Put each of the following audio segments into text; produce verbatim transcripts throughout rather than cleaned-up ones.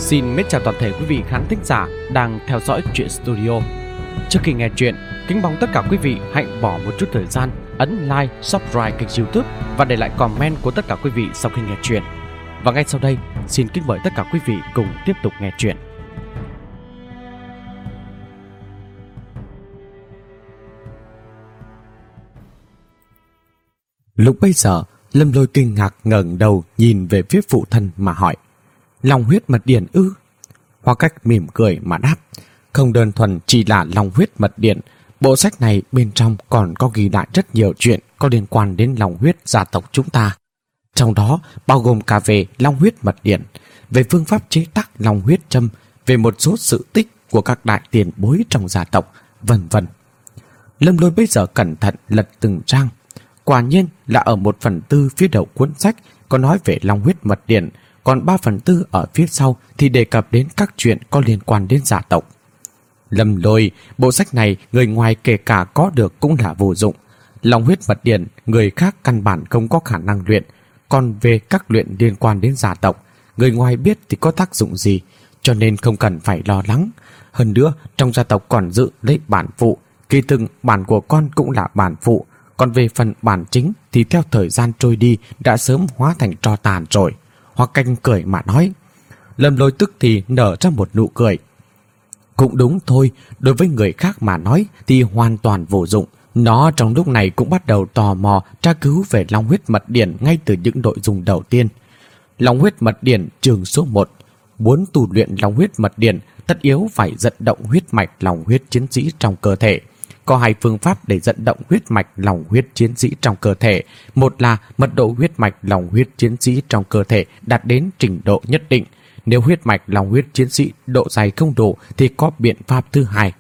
Xin mến chào toàn thể quý vị khán thính giả đang theo dõi Truyện Studio. Trước khi nghe chuyện, kính mong tất cả quý vị hãy bỏ một chút thời gian ấn like, subscribe kênh YouTube và để lại comment của tất cả quý vị sau khi nghe chuyện. Và ngay sau đây, xin kính mời tất cả quý vị cùng tiếp tục nghe chuyện. Lúc bây giờ, Lâm Lôi kinh ngạc ngẩng đầu nhìn về phía phụ thân mà hỏi: Long huyết mật điển ư? Hoa Cách mỉm cười mà đáp: Không đơn thuần chỉ là long huyết mật điển, bộ sách này bên trong còn có ghi lại rất nhiều chuyện có liên quan đến long huyết gia tộc chúng ta. Trong đó bao gồm cả về long huyết mật điển, về phương pháp chế tác long huyết châm, về một số sự tích của các đại tiền bối trong gia tộc, vân vân. Lâm Lôi bây giờ cẩn thận lật từng trang. Quả nhiên là ở một phần tư phía đầu cuốn sách có nói về long huyết mật điển, còn ba phần tư ở phía sau thì đề cập đến các chuyện có liên quan đến gia tộc. Lâm Lôi, bộ sách này người ngoài kể cả có được cũng là vô dụng. Long huyết mật điển người khác căn bản không có khả năng luyện, còn về các luyện liên quan đến gia tộc, người ngoài biết thì có tác dụng gì, cho nên không cần phải lo lắng. Hơn nữa, trong gia tộc còn giữ lấy bản phụ, kỳ thực bản của con cũng là bản phụ, còn về phần bản chính thì theo thời gian trôi đi đã sớm hóa thành tro tàn rồi. Hoa Canh cười mà nói. Lâm Lôi tức thì nở ra một nụ cười. Cũng đúng thôi, đối với người khác mà nói thì hoàn toàn vô dụng. Nó trong lúc này cũng bắt đầu tò mò tra cứu về long huyết mật điển ngay từ những nội dung đầu tiên. Long huyết mật điển chương số một. Muốn tu luyện long huyết mật điển, tất yếu phải dẫn động huyết mạch long huyết chiến sĩ trong cơ thể. Có hai phương pháp để dẫn động huyết mạch long huyết chiến sĩ trong cơ thể. Một là mật độ huyết mạch long huyết chiến sĩ trong cơ thể đạt đến trình độ nhất định. Nếu huyết mạch long huyết chiến sĩ độ dày không đủ thì có biện pháp thứ hai.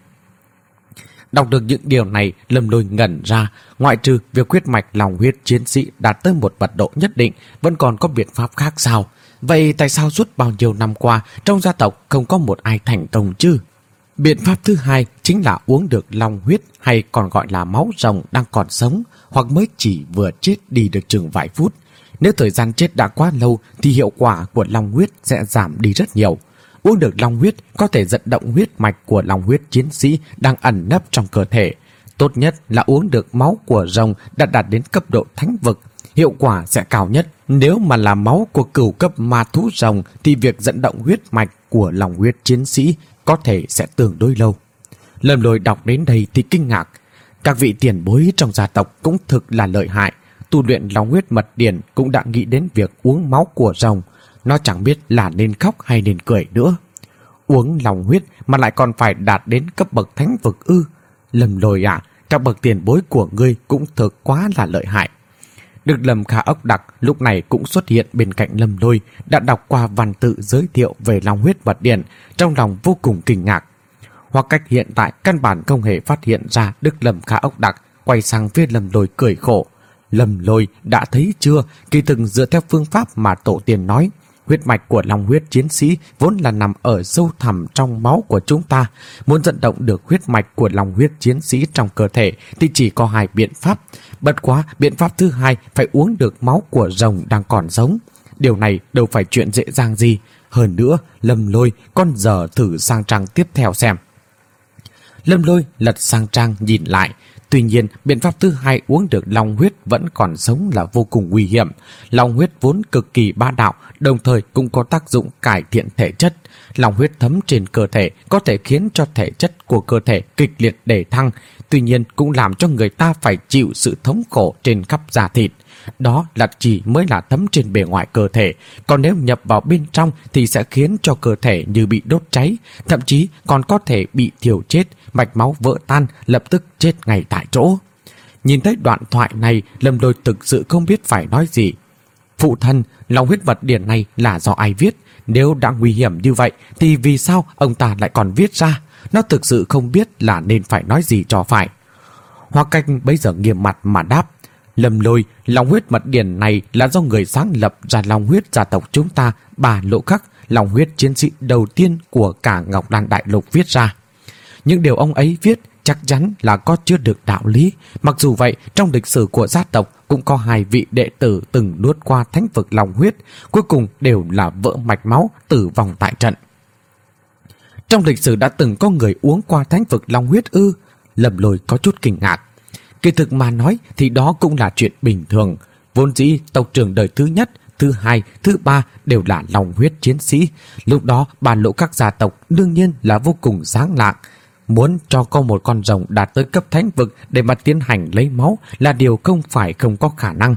Đọc được những điều này, Lâm Lôi ngẩn ra. Ngoại trừ việc huyết mạch long huyết chiến sĩ đạt tới một mật độ nhất định, vẫn còn có biện pháp khác sao? Vậy tại sao suốt bao nhiêu năm qua trong gia tộc không có một ai thành công chứ? Biện pháp thứ hai chính là uống được long huyết, hay còn gọi là máu rồng đang còn sống hoặc mới chỉ vừa chết đi được chừng vài phút. Nếu thời gian chết đã quá lâu thì hiệu quả của long huyết sẽ giảm đi rất nhiều. Uống được long huyết có thể dẫn động huyết mạch của long huyết chiến sĩ đang ẩn nấp trong cơ thể. Tốt nhất là uống được máu của rồng đã đạt đến cấp độ thánh vực, hiệu quả sẽ cao nhất. Nếu mà là máu của cửu cấp ma thú rồng thì việc dẫn động huyết mạch của long huyết chiến sĩ có thể sẽ tương đối lâu. Lâm Lôi đọc đến đây thì kinh ngạc. Các vị tiền bối trong gia tộc cũng thực là lợi hại. Tu luyện long huyết mật điển cũng đã nghĩ đến việc uống máu của rồng. Nó chẳng biết là nên khóc hay nên cười nữa. Uống long huyết mà lại còn phải đạt đến cấp bậc thánh vực ư? Lâm Lôi à, các bậc tiền bối của ngươi cũng thực quá là lợi hại. Được Lâm Khả Ốc Đặc lúc này cũng xuất hiện bên cạnh Lâm Lôi, đã đọc qua văn tự giới thiệu về long huyết mật điển, trong lòng vô cùng kinh ngạc. Hoặc Cách hiện tại căn bản không hề phát hiện ra Đức Lâm Khả Ốc Đặc, quay sang phía Lâm Lôi cười khổ. Lâm Lôi đã thấy chưa, kỳ thực dựa theo phương pháp mà tổ tiên nói, huyết mạch của long huyết chiến sĩ vốn là nằm ở sâu thẳm trong máu của chúng ta. Muốn dẫn động được huyết mạch của long huyết chiến sĩ trong cơ thể thì chỉ có hai biện pháp. Bất quá biện pháp thứ hai phải uống được máu của rồng đang còn sống. Điều này đâu phải chuyện dễ dàng gì. Hơn nữa, Lâm Lôi con giờ thử sang trang tiếp theo xem. Lâm Lôi lật sang trang nhìn lại. Tuy nhiên, biện pháp thứ hai uống được long huyết vẫn còn sống là vô cùng nguy hiểm. Long huyết vốn cực kỳ bá đạo, đồng thời cũng có tác dụng cải thiện thể chất. Long huyết thấm trên cơ thể có thể khiến cho thể chất của cơ thể kịch liệt đề thăng, tuy nhiên cũng làm cho người ta phải chịu sự thống khổ trên khắp da thịt. Đó là chỉ mới là thấm trên bề ngoài cơ thể, còn nếu nhập vào bên trong thì sẽ khiến cho cơ thể như bị đốt cháy, thậm chí còn có thể bị thiêu chết, mạch máu vỡ tan, lập tức chết ngay tại chỗ. Nhìn thấy đoạn thoại này, Lâm Lôi thực sự không biết phải nói gì. Phụ thân, long huyết mật điển này là do ai viết? Nếu đã nguy hiểm như vậy thì vì sao ông ta lại còn viết ra? Nó thực sự không biết là nên phải nói gì cho phải. Hoa Cách bây giờ nghiêm mặt mà đáp. Lâm Lôi, long huyết mật điển này là do người sáng lập ra long huyết gia tộc chúng ta, Bà Lộ Khắc, long huyết chiến sĩ đầu tiên của cả Ngọc Đan Đại Lục viết ra. Những điều ông ấy viết chắc chắn là có chứa được đạo lý. Mặc dù vậy, trong lịch sử của gia tộc cũng có hai vị đệ tử từng nuốt qua thánh vực long huyết, cuối cùng đều là vỡ mạch máu tử vong tại trận. Trong lịch sử đã từng có người uống qua thánh vực long huyết ư? Lâm Lôi có chút kinh ngạc. Kỳ thực mà nói thì đó cũng là chuyện bình thường. Vốn dĩ tộc trưởng đời thứ nhất, thứ hai, thứ ba đều là long huyết chiến sĩ. Lúc đó bản lộ các gia tộc đương nhiên là vô cùng sáng lạng. Muốn cho có một con rồng đạt tới cấp thánh vực để mà tiến hành lấy máu là điều không phải không có khả năng.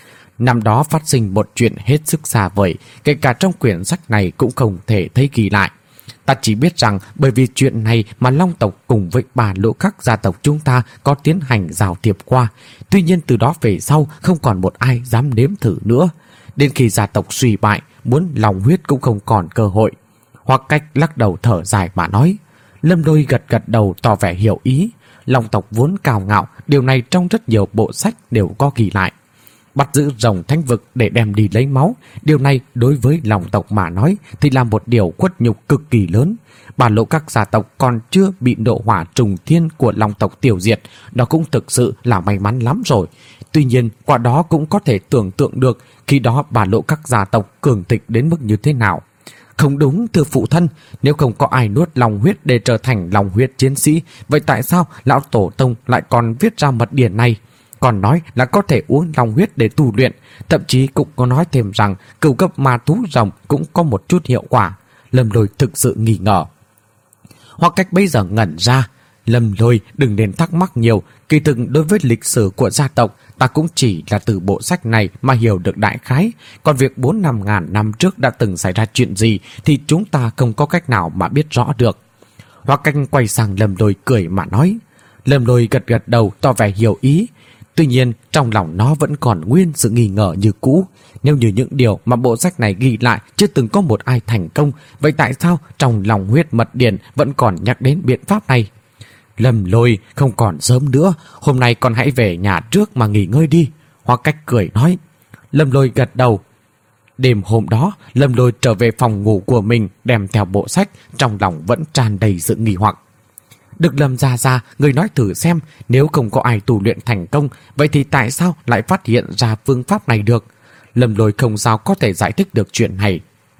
Năm đó phát sinh một chuyện hết sức xa vời, kể cả trong quyển sách này cũng không thể thấy ghi lại. Ta chỉ biết rằng bởi vì chuyện này mà Long tộc cùng với bà lỗ các gia tộc chúng ta có tiến hành giao thiệp qua. Tuy nhiên từ đó về sau không còn một ai dám nếm thử nữa. Đến khi gia tộc suy bại, muốn lòng huyết cũng không còn cơ hội. Hoặc Cách lắc đầu thở dài mà nói. Lâm Lôi gật gật đầu tỏ vẻ hiểu ý. Long tộc vốn cao ngạo, điều này trong rất nhiều bộ sách đều có ghi lại. Bắt giữ rồng thánh vực để đem đi lấy máu, điều này đối với Long tộc mà nói thì là một điều khuất nhục cực kỳ lớn. Bà lộ các gia tộc còn chưa bị nộ hỏa trùng thiên của Long tộc tiêu diệt, đó cũng thực sự là may mắn lắm rồi. Tuy nhiên, qua đó cũng có thể tưởng tượng được khi đó bà lộ các gia tộc cường thịnh đến mức như thế nào. Không đúng, thưa phụ thân, nếu không có ai nuốt lòng huyết để trở thành lòng huyết chiến sĩ, vậy tại sao lão tổ tông lại còn viết ra mật điển này? Còn nói là có thể uống lòng huyết để tu luyện, thậm chí cũng có nói thêm rằng cửu cấp ma thú rồng cũng có một chút hiệu quả. Lâm Lôi thực sự nghi ngờ. Hoặc Cách bây giờ ngẩn ra. Lâm Lôi đừng nên thắc mắc nhiều, kỳ thực đối với lịch sử của gia tộc ta cũng chỉ là từ bộ sách này mà hiểu được đại khái, còn việc bốn năm ngàn năm trước đã từng xảy ra chuyện gì thì chúng ta không có cách nào mà biết rõ được. Hoặc Cách quay sang Lâm Lôi cười mà nói. Lâm Lôi gật gật đầu tỏ vẻ hiểu ý. Tuy nhiên trong lòng nó vẫn còn nguyên sự nghi ngờ như cũ. Nếu như những điều mà bộ sách này ghi lại chưa từng có một ai thành công, vậy tại sao trong lòng huyết mật điển vẫn còn nhắc đến biện pháp này? Lâm Lôi, không còn sớm nữa, hôm nay con hãy về nhà trước mà nghỉ ngơi đi. Hoặc Cách cười nói. Lâm Lôi gật đầu. Đêm hôm đó, Lâm Lôi trở về phòng ngủ của mình, đem theo bộ sách, trong lòng vẫn tràn đầy sự nghi hoặc. Được Lâm gia gia, người nói thử xem, nếu không có ai tu luyện thành công, vậy thì tại sao lại phát hiện ra phương pháp này được? Lâm Lôi không sao có thể giải thích được chuyện này.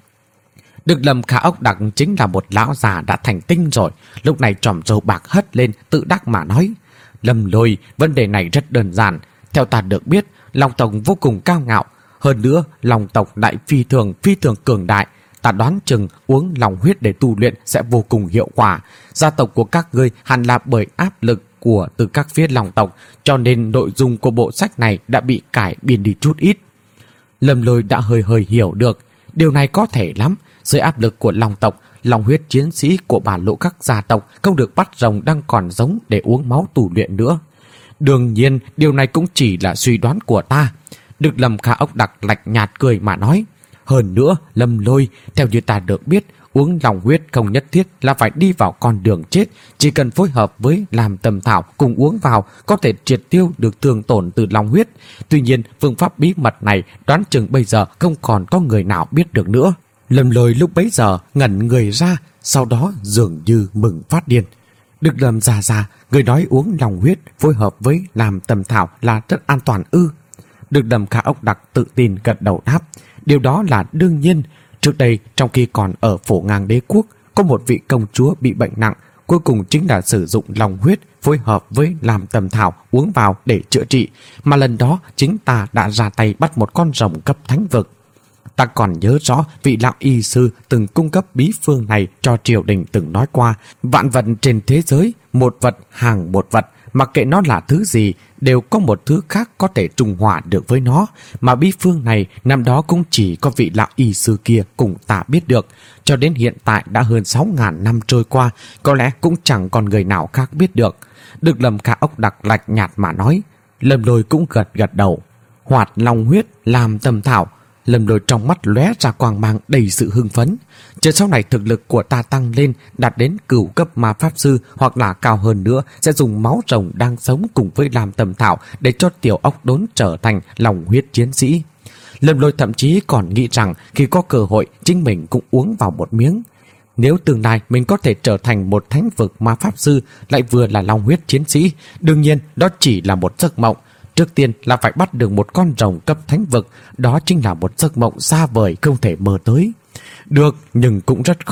Được Lâm Khả Ốc Đặc chính là một lão già đã thành tinh rồi, lúc này tròm râu bạc hất lên, tự đắc mà nói. Lâm Lôi, vấn đề này rất đơn giản. Theo ta được biết, Long tộc vô cùng cao ngạo. Hơn nữa, Long tộc đại phi thường, phi thường cường đại. Ta đoán chừng uống lòng huyết để tu luyện sẽ vô cùng hiệu quả. Gia tộc của các ngươi hẳn là bởi áp lực của từ các phía Long tộc, cho nên nội dung của bộ sách này đã bị cải biên đi chút ít. Lâm Lôi đã hơi hơi hiểu được. Điều này có thể lắm. Dưới áp lực của Long tộc, lòng huyết chiến sĩ của bản lộ các gia tộc không được bắt rồng đang còn giống để uống máu tu luyện nữa. Đương nhiên, điều này cũng chỉ là suy đoán của ta. Được Lâm Khả Ốc Đặc lạnh nhạt cười mà nói. Hơn nữa, Lâm Lôi, theo như ta được biết, uống lòng huyết không nhất thiết là phải đi vào con đường chết, chỉ cần phối hợp với làm tầm thảo cùng uống vào có thể triệt tiêu được thương tổn từ lòng huyết. Tuy nhiên, phương pháp bí mật này đoán chừng bây giờ không còn có người nào biết được nữa. Lâm Lôi lúc bấy giờ ngẩn người ra, sau đó dường như mừng phát điên. Được Lâm già già, người nói uống lòng huyết phối hợp với làm tầm thảo là rất an toàn ư? Được Lâm Khả Ốc Đặc tự tin gật đầu đáp. Điều đó là đương nhiên. Trước đây, trong khi còn ở Phổ Ngang Đế Quốc, có một vị công chúa bị bệnh nặng, cuối cùng chính là sử dụng lòng huyết phối hợp với làm tầm thảo uống vào để chữa trị, mà lần đó chính ta đã ra tay bắt một con rồng cấp thánh vực. Ta còn nhớ rõ vị lão y sư từng cung cấp bí phương này cho triều đình từng nói qua, vạn vật trên thế giới, một vật hàng một vật, mặc kệ nó là thứ gì, đều có một thứ khác có thể trùng hòa được với nó, mà bí phương này năm đó cũng chỉ có vị lão y sư kia cùng ta biết được. Cho đến hiện tại đã hơn sáu ngàn năm trôi qua, có lẽ cũng chẳng còn người nào khác biết được. Được Lâm Khả Ốc Đặc lạnh nhạt mà nói. Lâm Lôi cũng gật gật đầu. Hoạt long huyết làm tầm thảo. Lâm Lôi trong mắt lóe ra quang mang đầy sự hưng phấn. Chờ sau này thực lực của ta tăng lên, đạt đến cửu cấp ma pháp sư hoặc là cao hơn nữa, sẽ dùng máu rồng đang sống cùng với làm tầm thảo để cho tiểu ốc đốn trở thành lòng huyết chiến sĩ. Lâm Lôi thậm chí còn nghĩ rằng khi có cơ hội chính mình cũng uống vào một miếng. Nếu tương lai mình có thể trở thành một thánh vực ma pháp sư lại vừa là lòng huyết chiến sĩ, đương nhiên đó chỉ là một giấc mộng. Trước tiên là phải bắt được một con rồng cấp thánh vực, đó chính là một giấc mộng xa vời không thể mơ tới. Được, nhưng cũng rất khó.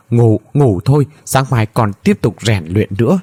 ngủ, ngủ thôi, sáng mai còn tiếp tục rèn luyện nữa.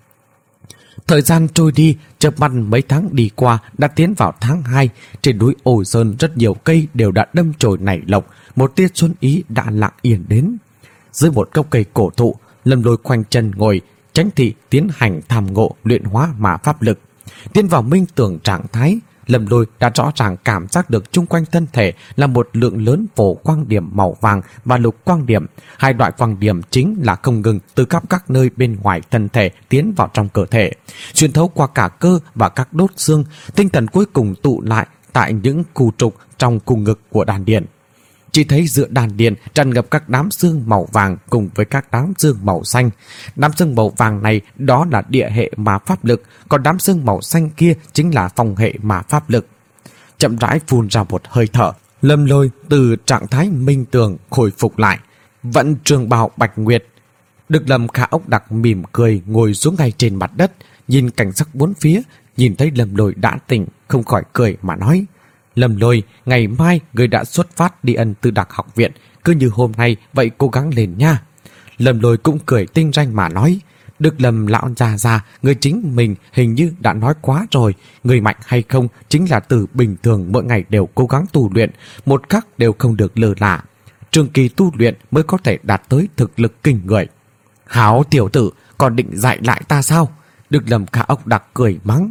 Thời gian trôi đi, chớp mắt mấy tháng đi qua đã tiến vào tháng hai. Trên núi Ổ Sơn rất nhiều cây đều đã đâm chồi nảy lộc, một tia xuân ý đã lặng yên đến. Dưới một gốc cây cổ thụ, Lâm Lôi khoanh chân ngồi, Chánh thị tiến hành tham ngộ luyện hóa mà pháp lực. Tiến vào minh tưởng trạng thái, Lâm Lôi đã rõ ràng cảm giác được chung quanh thân thể là một lượng lớn phổ quang điểm màu vàng và lục quang điểm. Hai loại quang điểm chính là không ngừng từ khắp các nơi bên ngoài thân thể tiến vào trong cơ thể, xuyên thấu qua cả cơ và các đốt xương, tinh thần cuối cùng tụ lại tại những khu trục trong cung ngực của đan điền. Chỉ thấy giữa đàn điền tràn ngập các đám xương màu vàng cùng với các đám xương màu xanh. Đám xương màu vàng này đó là địa hệ mà pháp lực, còn đám xương màu xanh kia chính là phong hệ mà pháp lực. Chậm rãi phun ra một hơi thở, Lâm Lôi từ trạng thái minh tường khôi phục lại, vận trường bào bạch nguyệt. Được Lâm Khả Ốc Đặc mỉm cười ngồi xuống ngay trên mặt đất, nhìn cảnh sắc bốn phía, nhìn thấy Lâm Lôi đã tỉnh, không khỏi cười mà nói: Lâm Lôi, ngày mai người đã xuất phát đi Ân Tư Đặc học viện, cứ như hôm nay vậy cố gắng lên nha. Lâm Lôi cũng cười tinh ranh mà nói: Đức Lâm lão già già, người chính mình hình như đã nói quá rồi, người mạnh hay không chính là từ bình thường mỗi ngày đều cố gắng tu luyện, một khắc đều không được lơ là. Trường kỳ tu luyện mới có thể đạt tới thực lực kinh người. Hảo tiểu tử, còn định dạy lại ta sao? Đức Lâm Khả Ốc Đặc cười mắng.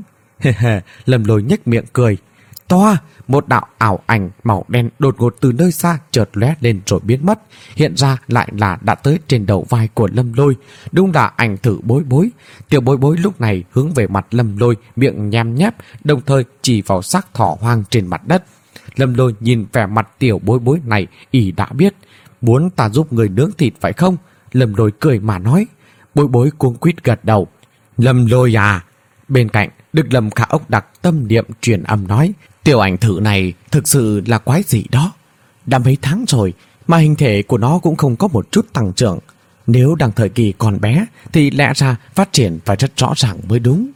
Lâm Lôi nhếch miệng cười. Toa, một đạo ảo ảnh màu đen đột ngột từ nơi xa chợt lóe lên rồi biến mất, hiện ra lại là đã tới trên đầu vai của Lâm Lôi. Đúng là ảnh thử Bối Bối. Tiểu Bối Bối lúc này hướng về mặt Lâm Lôi, miệng nhem nhép, đồng thời chỉ vào xác thỏ hoang trên mặt đất. Lâm Lôi nhìn vẻ mặt tiểu Bối Bối này, ỷ đã biết muốn ta giúp người nướng thịt phải không? Lâm Lôi cười mà nói. Bối Bối cuống quýt gật đầu. Lâm Lôi à? Bên cạnh, Đức Lâm Khả Ốc Đặc tâm niệm truyền âm nói: Tiểu ảnh thử này thực sự là quái gì đó. Đã mấy tháng rồi mà hình thể của nó cũng không có một chút tăng trưởng. Nếu đang thời kỳ còn bé thì lẽ ra phát triển phải rất rõ ràng mới đúng.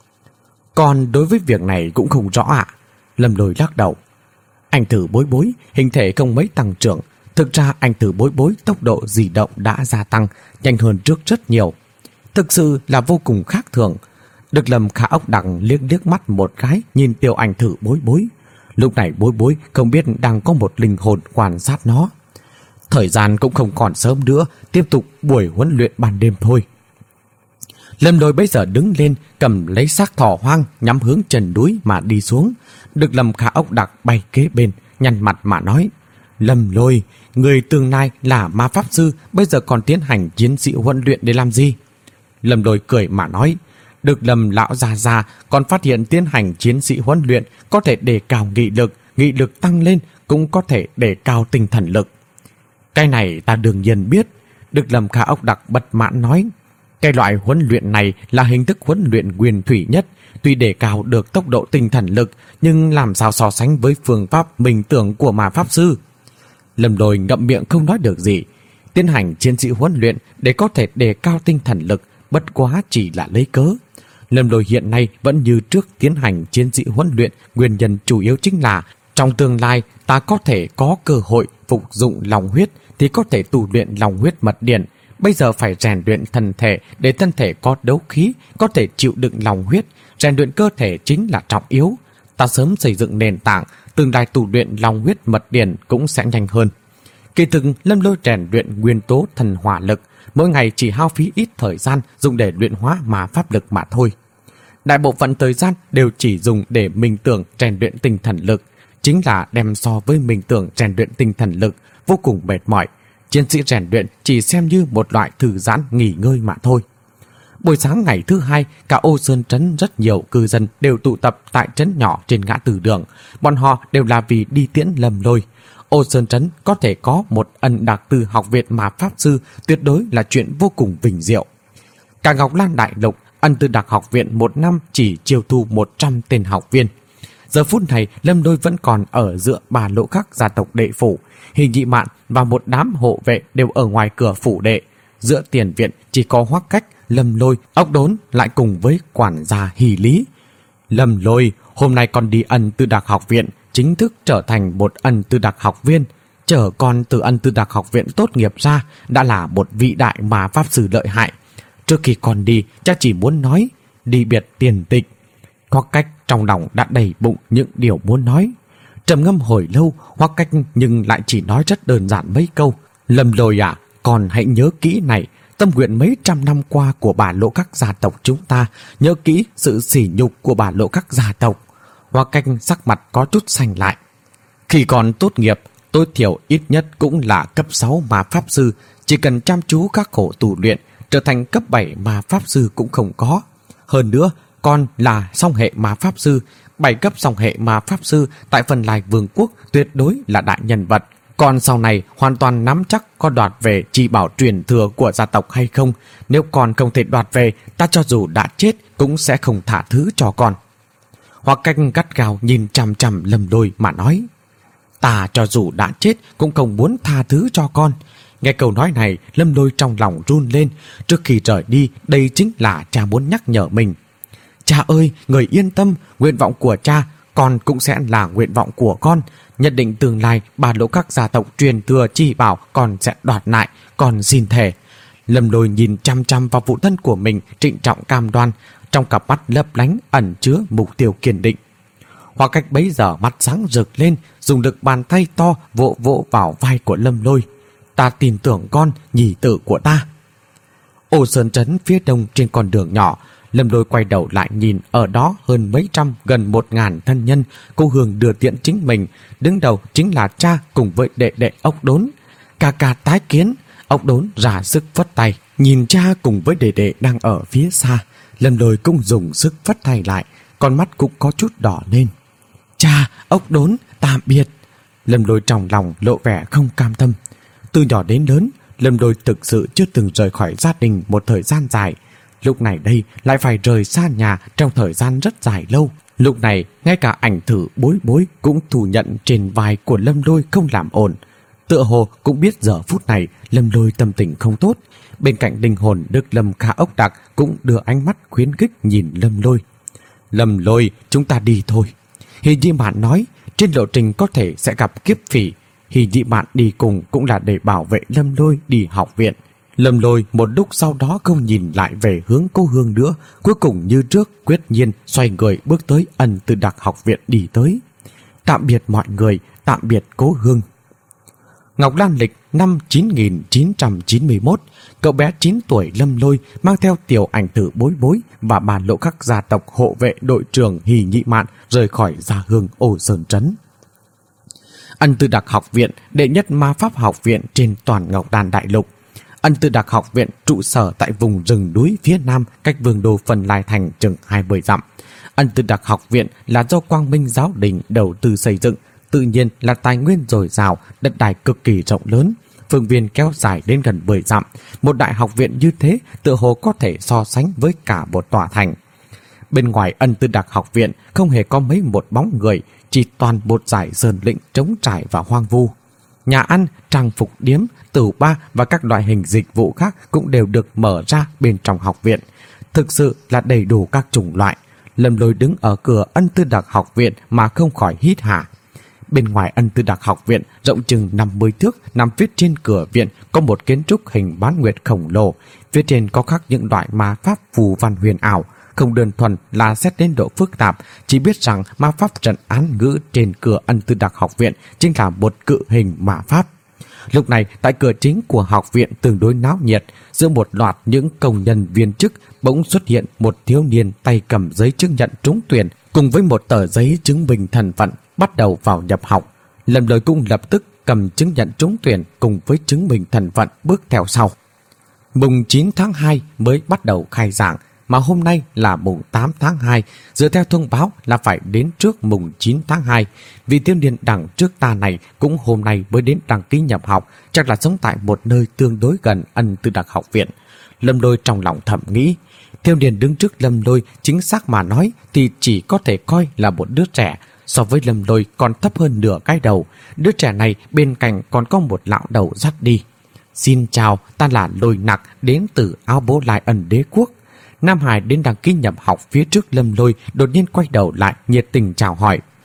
Còn đối với việc này cũng không rõ ạ. À? Lâm Lôi lắc đầu. Ảnh thử Bối Bối hình thể không mấy tăng trưởng. Thực ra ảnh thử Bối Bối tốc độ di động đã gia tăng, nhanh hơn trước rất nhiều. Thực sự là vô cùng khác thường. Đức Lâm Khả Ốc Đặc liếc liếc mắt một cái nhìn tiểu ảnh thử Bối Bối. Lúc này Bối Bối không biết đang có một linh hồn quan sát nó. Thời gian cũng không còn sớm nữa, tiếp tục buổi huấn luyện ban đêm thôi. Lâm Lôi bây giờ đứng lên, cầm lấy xác thỏ hoang, nhắm hướng chân núi mà đi xuống. Đức Lâm Khả Ốc Đặc bay kế bên, nhăn mặt mà nói: Lâm Lôi, người tương lai là ma pháp sư, bây giờ còn tiến hành chiến sĩ huấn luyện để làm gì? Lâm Lôi cười mà nói: Được Lâm lão già già còn phát hiện tiến hành chiến sĩ huấn luyện có thể đề cao nghị lực, nghị lực tăng lên cũng có thể đề cao tinh thần lực. Cái này ta đương nhiên biết. Đức Lâm Khả Ốc Đặc bật mãn nói: Cái loại huấn luyện này là hình thức huấn luyện nguyên thủy nhất, tuy đề cao được tốc độ tinh thần lực, nhưng làm sao so sánh với phương pháp minh tưởng của ma pháp sư? Lâm Lôi ngậm miệng không nói được gì. Tiến hành chiến sĩ huấn luyện để có thể đề cao tinh thần lực bất quá chỉ là lấy cớ. Lâm Lôi hiện nay vẫn như trước tiến hành chiến sĩ huấn luyện, nguyên nhân chủ yếu chính là trong tương lai ta có thể có cơ hội phục dụng lòng huyết thì có thể tu luyện lòng huyết mật điển. Bây giờ phải rèn luyện thân thể để thân thể có đấu khí, có thể chịu đựng lòng huyết. Rèn luyện cơ thể chính là trọng yếu. Ta sớm xây dựng nền tảng, tương lai tu luyện lòng huyết mật điển cũng sẽ nhanh hơn. Kỳ thực Lâm Lôi rèn luyện nguyên tố thần hỏa lực, mỗi ngày chỉ hao phí ít thời gian dùng để luyện hóa mà pháp lực mà thôi. Đại bộ phận thời gian đều chỉ dùng để minh tưởng rèn luyện tinh thần lực, chính là đem so với minh tưởng rèn luyện tinh thần lực vô cùng mệt mỏi. Chiến sĩ rèn luyện chỉ xem như một loại thư giãn nghỉ ngơi mà thôi. Buổi sáng ngày thứ hai, cả Ô Sơn trấn rất nhiều cư dân đều tụ tập tại trấn nhỏ trên ngã tư đường. Bọn họ đều là vì đi tiễn Lâm Lôi. Ô Sơn trấn có thể có một ân đặc từ học viện mà pháp sư tuyệt đối là chuyện vô cùng vinh diệu. Cả Ngọc Lan Đại Lục, ân tư đặc học viện một năm chỉ chiêu thu một trăm tên học viên. Giờ phút này Lâm Lôi vẫn còn ở giữa ba lỗ khắc gia tộc đệ phủ. Hình Nhị Mạn và một đám hộ vệ đều ở ngoài cửa phủ đệ. Giữa tiền viện chỉ có Hoắc Cách, Lâm Lôi, Ốc Đốn lại cùng với quản gia Hỷ Lý. Lâm Lôi, hôm nay con đi ân tư đặc học viện, chính thức trở thành một ân tư đặc học viên. Chờ con từ Ân Tư Đặc học viện tốt nghiệp ra đã là một vị đại mà pháp sư lợi hại. Trước khi con đi, cha chỉ muốn nói đi biệt tiền tịch. Hoặc Cách trong lòng đã đầy bụng những điều muốn nói. Trầm ngâm hồi lâu, Hoặc Cách nhưng lại chỉ nói rất đơn giản mấy câu. Lâm Lôi à, con hãy nhớ kỹ này. Tâm nguyện mấy trăm năm qua của bà Lỗ các gia tộc chúng ta, nhớ kỹ sự sỉ nhục của bà Lỗ các gia tộc. Hoặc Cách sắc mặt có chút xanh lại. Khi còn tốt nghiệp, tối thiểu ít nhất cũng là cấp sáu ma pháp sư. Chỉ cần chăm chú các khổ tu luyện, trở thành cấp bảy ma pháp sư cũng không có. Hơn nữa, con là song hệ ma pháp sư. Bảy cấp song hệ ma pháp sư tại Phần Lai Vương quốc tuyệt đối là đại nhân vật. Còn sau này hoàn toàn nắm chắc có đoạt về chi bảo truyền thừa của gia tộc hay không. Nếu con không thể đoạt về, ta cho dù đã chết cũng sẽ không thả thứ cho con. Hoặc Cách gắt gao nhìn chằm chằm Lâm Lôi mà nói, ta cho dù đã chết cũng không muốn tha thứ cho con. Nghe câu nói này, Lâm Lôi trong lòng run lên. Trước khi rời đi, đây chính là cha muốn nhắc nhở mình. Cha ơi, người yên tâm, nguyện vọng của cha, con cũng sẽ là nguyện vọng của con. Nhất định tương lai, bà Lỗ các gia tộc truyền thừa chi bảo con sẽ đoạt lại, con xin thề. Lâm Lôi nhìn chăm chăm vào phụ thân của mình, trịnh trọng cam đoan, trong cặp mắt lấp lánh ẩn chứa mục tiêu kiên định. Hoặc Cách bấy giờ mắt sáng rực lên, dùng lực bàn tay to vỗ vỗ vào vai của Lâm Lôi. Ta tin tưởng con, nhì tử của ta. Ô Sơn Trấn phía đông trên con đường nhỏ, Lâm Lôi quay đầu lại nhìn ở đó hơn mấy trăm, gần một ngàn thân nhân. Cô Hương đưa tiễn chính mình, đứng đầu chính là cha cùng với đệ đệ Ốc Đốn. Ca ca tái kiến. Ốc Đốn ra sức phất tay, nhìn cha cùng với đệ đệ đang ở phía xa. Lâm Lôi cũng dùng sức phất tay lại, con mắt cũng có chút đỏ lên. Cha, Ốc Đốn, tạm biệt. Lâm Lôi trong lòng lộ vẻ không cam tâm. Từ nhỏ đến lớn, Lâm Lôi thực sự chưa từng rời khỏi gia đình một thời gian dài. Lúc này đây lại phải rời xa nhà trong thời gian rất dài lâu. Lúc này ngay cả ảnh thử Bối Bối cũng thừa nhận trên vai của Lâm Lôi không làm ổn. Tựa hồ cũng biết giờ phút này Lâm Lôi tâm tình không tốt. Bên cạnh linh hồn Đức Lâm Kha Ốc Đặc cũng đưa ánh mắt khuyến khích nhìn Lâm Lôi. Lâm Lôi, chúng ta đi thôi. Hỷ Nhị Mạn nói trên lộ trình có thể sẽ gặp kiếp phỉ. Hỷ Nhị Mạn đi cùng cũng là để bảo vệ Lâm Lôi đi học viện. Lâm Lôi một lúc sau đó không nhìn lại về hướng cô Hương nữa, cuối cùng như trước quyết nhiên xoay người bước tới Ân Tư Đặc học viện đi tới. Tạm biệt mọi người, tạm biệt cố Hương. Ngọc Lan lịch năm chín nghìn chín trăm chín mươi mốt, cậu bé chín tuổi Lâm Lôi mang theo tiểu ảnh tử Bối Bối và bà Lỗ các gia tộc hộ vệ đội trưởng Hỷ Nhị Mạn rời khỏi gia hương Ô Sơn Trấn. Ân Tư Đặc học viện, đệ nhất ma pháp học viện trên toàn Ngọc Đan đại lục. Ân Tư Đặc học viện trụ sở tại vùng rừng núi phía nam, cách vương đô Phần Lai thành chừng hai mươi dặm. Ân Tư Đặc học viện là do Quang Minh giáo đình đầu tư xây dựng, tự nhiên là tài nguyên dồi dào, đất đai cực kỳ rộng lớn, phương viên kéo dài đến gần mười dặm. Một đại học viện như thế tựa hồ có thể so sánh với cả một tòa thành. Bên ngoài Ân Tư Đặc học viện không hề có mấy một bóng người, chỉ toàn một dải sơn lĩnh trống trải và hoang vu. Nhà ăn, trang phục điếm, tửu ba và các loại hình dịch vụ khác cũng đều được mở ra bên trong học viện. Thực sự là đầy đủ các chủng loại. Lâm Lôi đứng ở cửa Ân Tư Đặc học viện mà không khỏi hít hà. Bên ngoài Ân Tư Đặc học viện rộng chừng năm mươi thước, nằm phía trên cửa viện có một kiến trúc hình bán nguyệt khổng lồ. Phía trên có khắc những loại ma pháp phù văn huyền ảo, không đơn thuần là xét đến độ phức tạp, chỉ biết rằng ma pháp trận án ngữ trên cửa Ân Tư Đặc học viện chính là một cự hình ma pháp. Lúc này tại cửa chính của học viện tương đối náo nhiệt, giữa một loạt những công nhân viên chức bỗng xuất hiện một thiếu niên tay cầm giấy chứng nhận trúng tuyển cùng với một tờ giấy chứng minh thân phận, bắt đầu vào nhập học. Lâm Lôi cũng lập tức cầm chứng nhận trúng tuyển cùng với chứng minh thân phận bước theo sau. Mùng chín tháng hai mới bắt đầu khai giảng, mà hôm nay là mùng tám tháng hai, dựa theo thông báo là phải đến trước mùng chín tháng hai. Vì thiếu niên đằng trước ta này cũng hôm nay mới đến đăng ký nhập học, chắc là sống tại một nơi tương đối gần Ân Tư Đặc học viện. Lâm Lôi trong lòng thầm nghĩ, thiếu niên đứng trước Lâm Lôi chính xác mà nói thì chỉ có thể coi là một đứa trẻ, so với Lâm Lôi còn thấp hơn nửa cái đầu. Đứa trẻ này bên cạnh còn có một lão đầu dắt đi. Xin chào, ta là Lôi Nặc, đến từ Áo Bố Lai Ân Đế Quốc. Nam Hải đến đăng ký nhập học phía trước Lâm Lôi đột nhiên quay đầu lại nhiệt tình chào hỏi.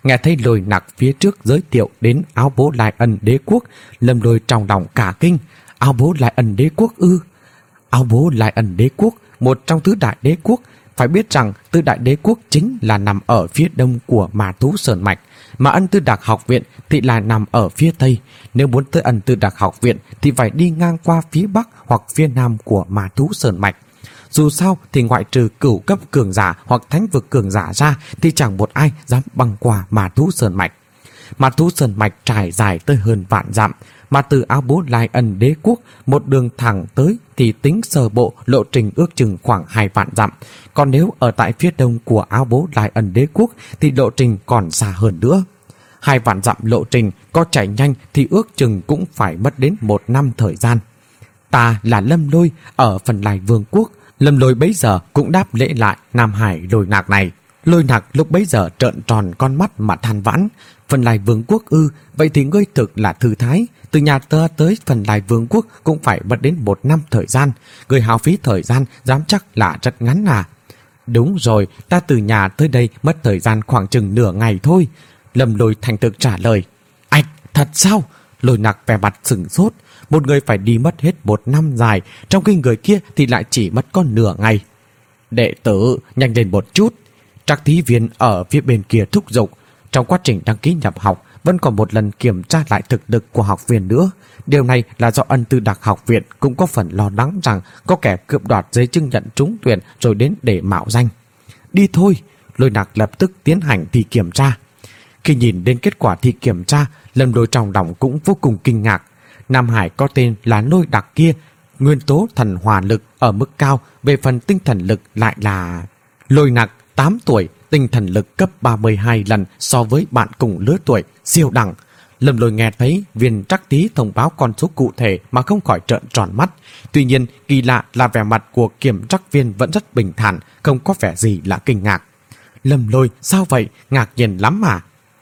Nghe thấy Lôi Nặc phía trước giới thiệu đến Áo Bố Lai Ân Đế Quốc, Lâm Lôi trong lòng cả kinh. Áo Bố Lai Ân Đế Quốc ư? Áo Bố Lai Ân Đế Quốc, một trong tứ đại đế quốc. Phải biết rằng tứ đại đế quốc chính là nằm ở phía đông của Ma Thú Sơn Mạch, mà Ân Tư Đạc Học Viện thì là nằm ở phía tây. Nếu muốn tới Ân Tư Đạc Học Viện thì phải đi ngang qua phía bắc hoặc phía nam của Ma Thú Sơn Mạch. Dù sao thì ngoại trừ cửu cấp cường giả hoặc thánh vực cường giả ra thì chẳng một ai dám băng qua Ma Thú Sơn Mạch. Ma Thú Sơn Mạch trải dài tới hơn vạn dặm, mà từ Áo Bố Lai Ân Đế Quốc một đường thẳng tới thì tính sơ bộ lộ trình ước chừng khoảng hai vạn dặm. Còn nếu ở tại phía đông của Áo Bố Lai Ân Đế Quốc thì lộ trình còn xa hơn nữa. Hai vạn dặm lộ trình có chạy nhanh thì ước chừng cũng phải mất đến một năm thời gian. Ta là Lâm Lôi ở Phần Lai Vương Quốc. Lâm Lôi bấy giờ cũng đáp lễ lại Nam Hải Lôi Nặc này. Lôi Nặc lúc bấy giờ trợn tròn con mắt mà than vãn. Phần Lai Vương Quốc ư? Vậy thì ngươi thực là thư thái. Từ nhà ta tới Phần Lai Vương Quốc cũng phải mất đến một năm thời gian. Ngươi hao phí thời gian dám chắc là rất ngắn à? Đúng rồi, ta từ nhà tới đây mất thời gian khoảng chừng nửa ngày thôi. Lâm Lôi thành thực trả lời. Ảch, thật sao? Lôi Nặc vẻ mặt sửng sốt. Một người phải đi mất hết một năm dài, trong khi người kia thì lại chỉ mất có nửa ngày. Đệ tử, nhanh lên một chút. Trắc thí viên ở phía bên kia thúc giục. Trong quá trình đăng ký nhập học vẫn còn một lần kiểm tra lại thực lực của học viên nữa. Điều này là do Ân Tư Đạc Học Viện cũng có phần lo lắng rằng có kẻ cướp đoạt giấy chứng nhận trúng tuyển rồi đến để mạo danh. Đi thôi. Lôi Nặc lập tức tiến hành thi kiểm tra. Khi nhìn đến kết quả thi kiểm tra, Lâm Lôi trong lòng cũng vô cùng kinh ngạc. Nam Hải có tên là Lôi Đặc kia, nguyên tố thần hỏa lực ở mức cao, về phần tinh thần lực lại là... Lôi Nặc tám tuổi, tinh thần lực cấp ba mươi hai lần so với bạn cùng lứa tuổi, siêu đẳng. Lâm Lôi nghe thấy viên trắc tí thông báo con số cụ thể mà không khỏi trợn tròn mắt. Tuy nhiên, kỳ lạ là vẻ mặt của kiểm trắc viên vẫn rất bình thản, không có vẻ gì là kinh ngạc. Lâm Lôi, sao vậy? Ngạc nhiên lắm mà.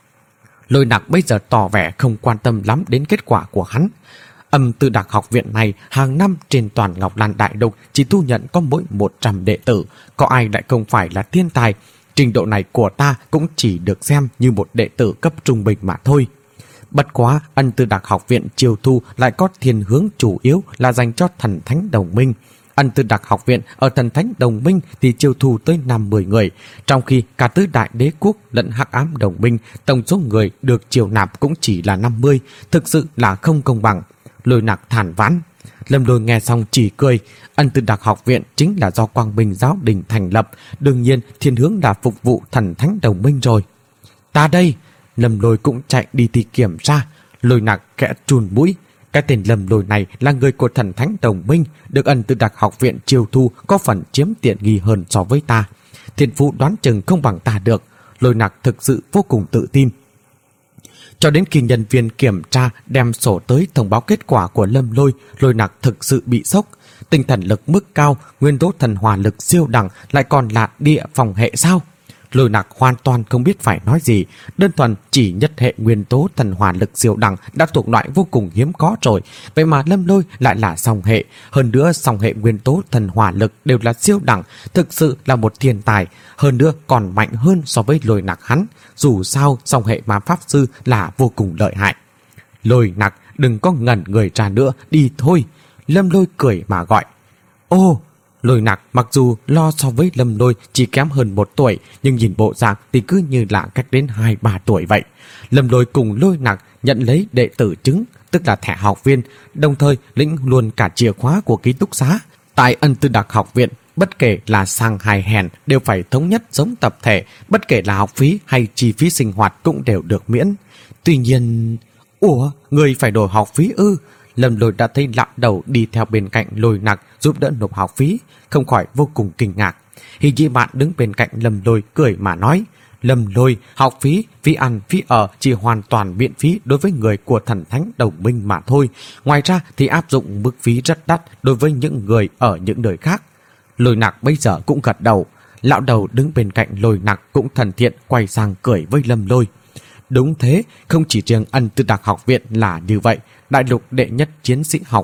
Lôi Nặc bây giờ tỏ vẻ không quan tâm lắm đến kết quả của hắn. Ân Tư Đạc Học Viện này hàng năm trên toàn Ngọc Lan Đại Lục chỉ thu nhận có mỗi một trăm đệ tử. Có ai lại không phải là thiên tài? Trình độ này của ta cũng chỉ được xem như một đệ tử cấp trung bình mà thôi. Bất quá, Ân Tư Đạc Học Viện chiêu thu lại có thiên hướng chủ yếu là dành cho Thần Thánh Đồng Minh. Ân Tư Đạc Học Viện ở Thần Thánh Đồng Minh thì chiêu thu tới năm mươi người, trong khi cả tứ đại đế quốc lẫn Hắc Ám Đồng Minh tổng số người được chiêu nạp cũng chỉ là năm mươi, thực sự là không công bằng. Lôi Nặc thản vãn. Lâm Lôi nghe xong chỉ cười. Ân Tư Đạc Học Viện chính là do Quang Minh Giáo Đình thành lập, đương nhiên thiên hướng là phục vụ Thần Thánh Đồng Minh rồi. Ta đây. Lâm Lôi cũng chạy đi thi kiểm tra. Lôi Nặc kẽ chùn mũi. Cái tên Lâm Lôi này là người của Thần Thánh Đồng Minh, được Ân Tư Đạc Học Viện chiêu thu, có phần chiếm tiện nghi hơn so với ta. Thiên phú đoán chừng không bằng ta được. Lôi Nặc thực sự vô cùng tự tin. Cho đến khi nhân viên kiểm tra đem sổ tới thông báo kết quả của Lâm Lôi, Lôi Nặc thực sự bị sốc. Tinh thần lực mức cao, nguyên tố thần hỏa lực siêu đẳng, lại còn là địa phòng hệ sao? Lôi Nặc hoàn toàn không biết phải nói gì. Đơn thuần chỉ nhất hệ nguyên tố thần hỏa lực siêu đẳng đã thuộc loại vô cùng hiếm có rồi. Vậy mà Lâm Lôi lại là song hệ. Hơn nữa song hệ nguyên tố thần hỏa lực đều là siêu đẳng. Thực sự là một thiên tài. Hơn nữa còn mạnh hơn so với Lôi Nặc hắn. Dù sao song hệ ma pháp sư là vô cùng lợi hại. Lôi Nặc đừng có ngẩn người ra nữa, đi thôi. Lâm Lôi cười mà gọi. Ô! Lôi Nặc mặc dù lo so với Lâm Lôi chỉ kém hơn một tuổi, nhưng nhìn bộ dạng thì cứ như là cách đến hai ba tuổi vậy. Lâm Lôi cùng Lôi Nặc nhận lấy đệ tử chứng, tức là thẻ học viên, đồng thời lĩnh luôn cả chìa khóa của ký túc xá. Tại Ân Tư Đạc Học Viện, bất kể là sang hay hèn đều phải thống nhất giống tập thể, bất kể là học phí hay chi phí sinh hoạt cũng đều được miễn. Tuy nhiên... Ủa, người phải đổi học phí ư? Lâm Lôi đã thấy lão đầu đi theo bên cạnh Lôi Nặc giúp đỡ nộp học phí, không khỏi vô cùng kinh ngạc. Hình Dị Mạn đứng bên cạnh Lâm Lôi cười mà nói. Lâm Lôi, học phí, phí ăn, phí ở chỉ hoàn toàn miễn phí đối với người của Thần Thánh Đồng Minh mà thôi. Ngoài ra thì áp dụng mức phí rất đắt đối với những người ở những nơi khác. Lôi Nặc bây giờ cũng gật đầu. Lão đầu đứng bên cạnh Lôi Nặc cũng thân thiện quay sang cười với Lâm Lôi. Đúng thế, không chỉ riêng Ân Tư Đạc Học Viện là như vậy. Đại lục đệ nhất chiến sĩ học viện,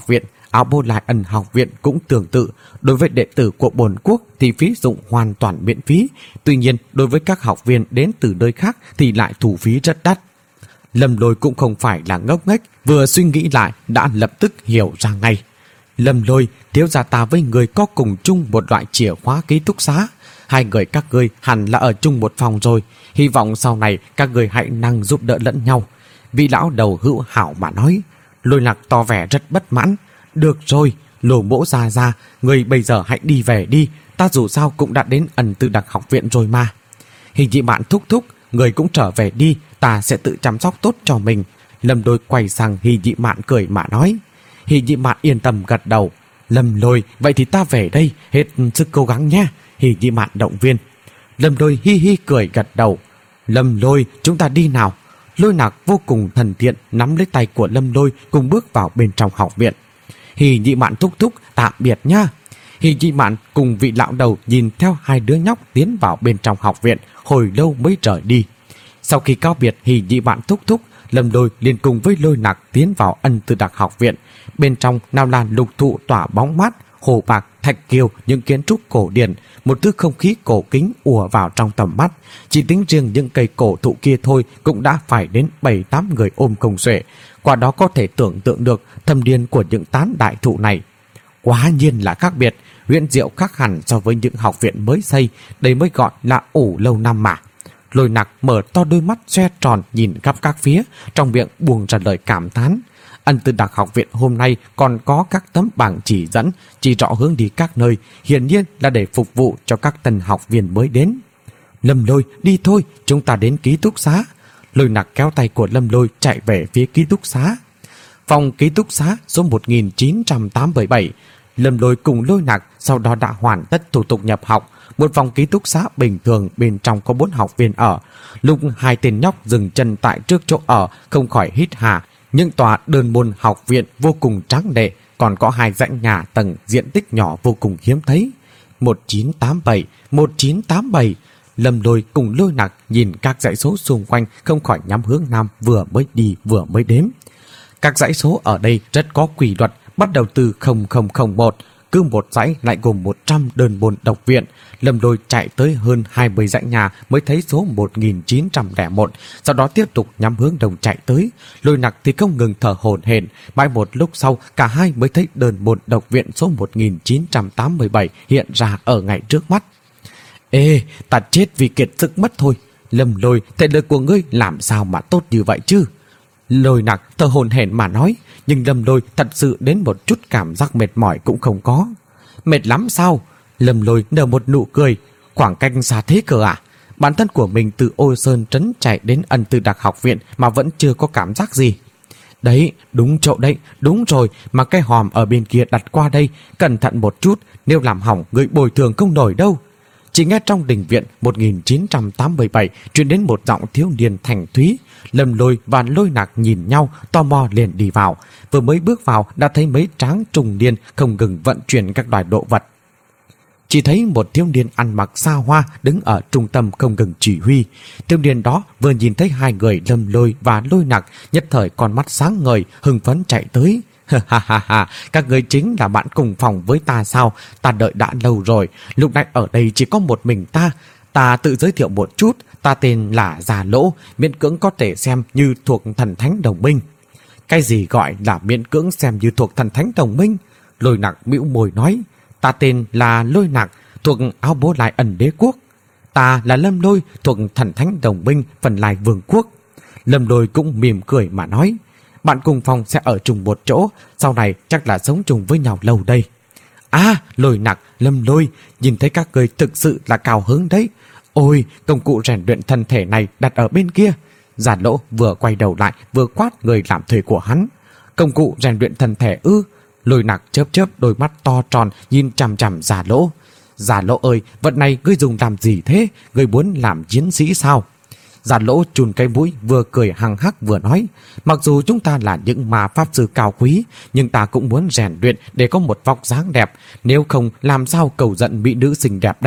Áo Bố Lai Ân học viện cũng tương tự, đối với đệ tử của bổn quốc thì phí dụng hoàn toàn miễn phí, tuy nhiên đối với các học viên đến từ nơi khác thì lại thu phí rất đắt. Lâm Lôi cũng không phải là ngốc nghếch, vừa suy nghĩ lại đã lập tức hiểu ra ngay. Lâm Lôi, thiếu gia ta với người có cùng chung một loại chìa khóa ký túc xá. Hai người các ngươi hẳn là ở chung một phòng rồi. Hy vọng sau này các ngươi hãy năng giúp đỡ lẫn nhau. Vị lão đầu hữu hảo mà nói. Lôi Lạc tỏ vẻ rất bất mãn. Được rồi, Lô Mỗ già ra, người bây giờ hãy đi về đi. Ta dù sao cũng đã đến Ân Tư Đặc học viện rồi mà. Hình dị mạn thúc thúc, người cũng trở về đi, ta sẽ tự chăm sóc tốt cho mình. Lâm Lôi quay sang Hy Dị Mạn cười mà nói. Hy Dị Mạn yên tâm gật đầu. Lâm Lôi, vậy thì ta về đây, hết sức cố gắng nha. Hy Dị Mạn động viên. Lâm Lôi hi hi cười gật đầu. Lâm Lôi, chúng ta đi nào. Lôi Nạc vô cùng thần thiện nắm lấy tay của Lâm Lôi cùng bước vào bên trong học viện. Hy Dị Mạn thúc thúc, tạm biệt nha. Hy Dị Mạn cùng vị lão đầu nhìn theo hai đứa nhóc tiến vào bên trong học viện, hồi lâu mới rời đi. Sau khi cáo biệt Hy Dị Mạn thúc thúc, Lâm Lôi liền cùng với Lôi Nạc tiến vào Ân Tư Đặc học viện. Bên trong nào là lục thụ tỏa bóng mát, hồ bạc, thạch kiều, những kiến trúc cổ điển, một thứ không khí cổ kính ùa vào trong tầm mắt. Chỉ tính riêng những cây cổ thụ kia thôi cũng đã phải đến bảy tám người ôm công xuể. Qua đó có thể tưởng tượng được thâm điên của những tán đại thụ này. Quá nhiên là khác biệt, huyễn diệu khác hẳn so với những học viện mới xây, đây mới gọi là ủ lâu năm mà. Lôi Nạc mở to đôi mắt xoe tròn nhìn khắp các phía, trong miệng buông ra lời cảm thán. Ân Tư Đặc học viện hôm nay còn có các tấm bảng chỉ dẫn, chỉ rõ hướng đi các nơi, hiển nhiên là để phục vụ cho các tân học viên mới đến. Lâm Lôi, đi thôi, chúng ta đến ký túc xá. Lôi Nạc kéo tay của Lâm Lôi chạy về phía ký túc xá. Phòng ký túc xá số một nghìn chín trăm tám mươi bảy. Lâm Lôi cùng Lôi Nạc sau đó đã hoàn tất thủ tục nhập học. Một phòng ký túc xá bình thường, bên trong có bốn học viên ở. Lúc hai tên nhóc dừng chân tại trước chỗ ở, không khỏi hít hà. Những tòa đơn môn học viện vô cùng tráng lệ, còn có hai dãy nhà tầng diện tích nhỏ vô cùng hiếm thấy. một chín tám bảy, một chín tám bảy. Lâm Lôi cùng Lôi Nạc nhìn các dãy số xung quanh không khỏi nhắm hướng nam, vừa mới đi vừa mới đếm. Các dãy số ở đây rất có quy luật, bắt đầu từ không không không một, cứ một dãy lại gồm một trăm đơn môn độc viện. Lâm Lôi chạy tới hơn hai mươi dãy nhà mới thấy số một nghìn chín trăm lẻ một, sau đó tiếp tục nhắm hướng đông chạy tới. Lôi Nặc thì không ngừng thở hổn hển, mãi một lúc sau cả hai mới thấy đơn môn độc viện số một nghìn chín trăm tám mươi bảy hiện ra ở ngay trước mắt. Ê, ta chết vì kiệt sức mất thôi. Lâm Lôi, thể lực của ngươi làm sao mà tốt như vậy chứ? Lôi Nặc thở hổn hển mà nói, nhưng Lâm Lôi thật sự đến một chút cảm giác mệt mỏi cũng không có. Mệt lắm sao? Lâm Lôi nở một nụ cười. Khoảng cách xa thế cơ à? Bản thân của mình từ Ô Sơn trấn chạy đến Ân Tư Đặc học viện mà vẫn chưa có cảm giác gì. Đấy, đúng chỗ đấy, đúng rồi, mà cái hòm ở bên kia đặt qua đây, cẩn thận một chút, nếu làm hỏng người bồi thường không nổi đâu. Chỉ nghe trong đình viện một nghìn chín trăm tám mươi bảy truyền đến một giọng thiếu niên thành thúy. Lâm Lôi và Lôi Nạc nhìn nhau, tò mò liền đi vào. Vừa mới bước vào đã thấy mấy tráng trùng niên không ngừng vận chuyển các loài đồ vật. Chỉ thấy một thiếu niên ăn mặc xa hoa đứng ở trung tâm không ngừng chỉ huy. Thiếu niên đó vừa nhìn thấy hai người Lâm Lôi và Lôi Nạc, nhất thời con mắt sáng ngời, hưng phấn chạy tới. Ha ha ha, các người chính là bạn cùng phòng với ta sao? Ta đợi đã lâu rồi, lúc này ở đây chỉ có một mình ta. Ta tự giới thiệu một chút, ta tên là Già Lỗ, miễn cưỡng có thể xem như thuộc thần thánh đồng minh. Cái gì gọi là miễn cưỡng xem như thuộc thần thánh đồng minh? Lôi Nạc bĩu môi nói, ta tên là Lôi Nạc, thuộc Áo Bố Lai Ẩn Đế Quốc. Ta là Lâm Lôi, thuộc thần thánh đồng minh Phần Lai Vương Quốc. Lâm Lôi cũng mỉm cười mà nói, bạn cùng phòng sẽ ở chung một chỗ, sau này chắc là sống chung với nhau lâu đây. À, Lôi Nạc, Lâm Lôi, nhìn thấy các người thực sự là cao hứng đấy. Ôi, công cụ rèn luyện thân thể này đặt ở bên kia. Già Lỗ vừa quay đầu lại vừa quát người làm thuê của hắn. Công cụ rèn luyện thân thể ư? Lôi Nạc chớp chớp đôi mắt to tròn nhìn chằm chằm Già Lỗ. Già Lỗ ơi, vật này ngươi dùng làm gì thế? Ngươi muốn làm chiến sĩ sao? Già Lỗ chùn cái mũi vừa cười hằng hắc vừa nói, mặc dù chúng ta là những ma pháp sư cao quý, nhưng ta cũng muốn rèn luyện để có một vóc dáng đẹp, nếu không làm sao cầu giận mỹ nữ xinh đẹp đây.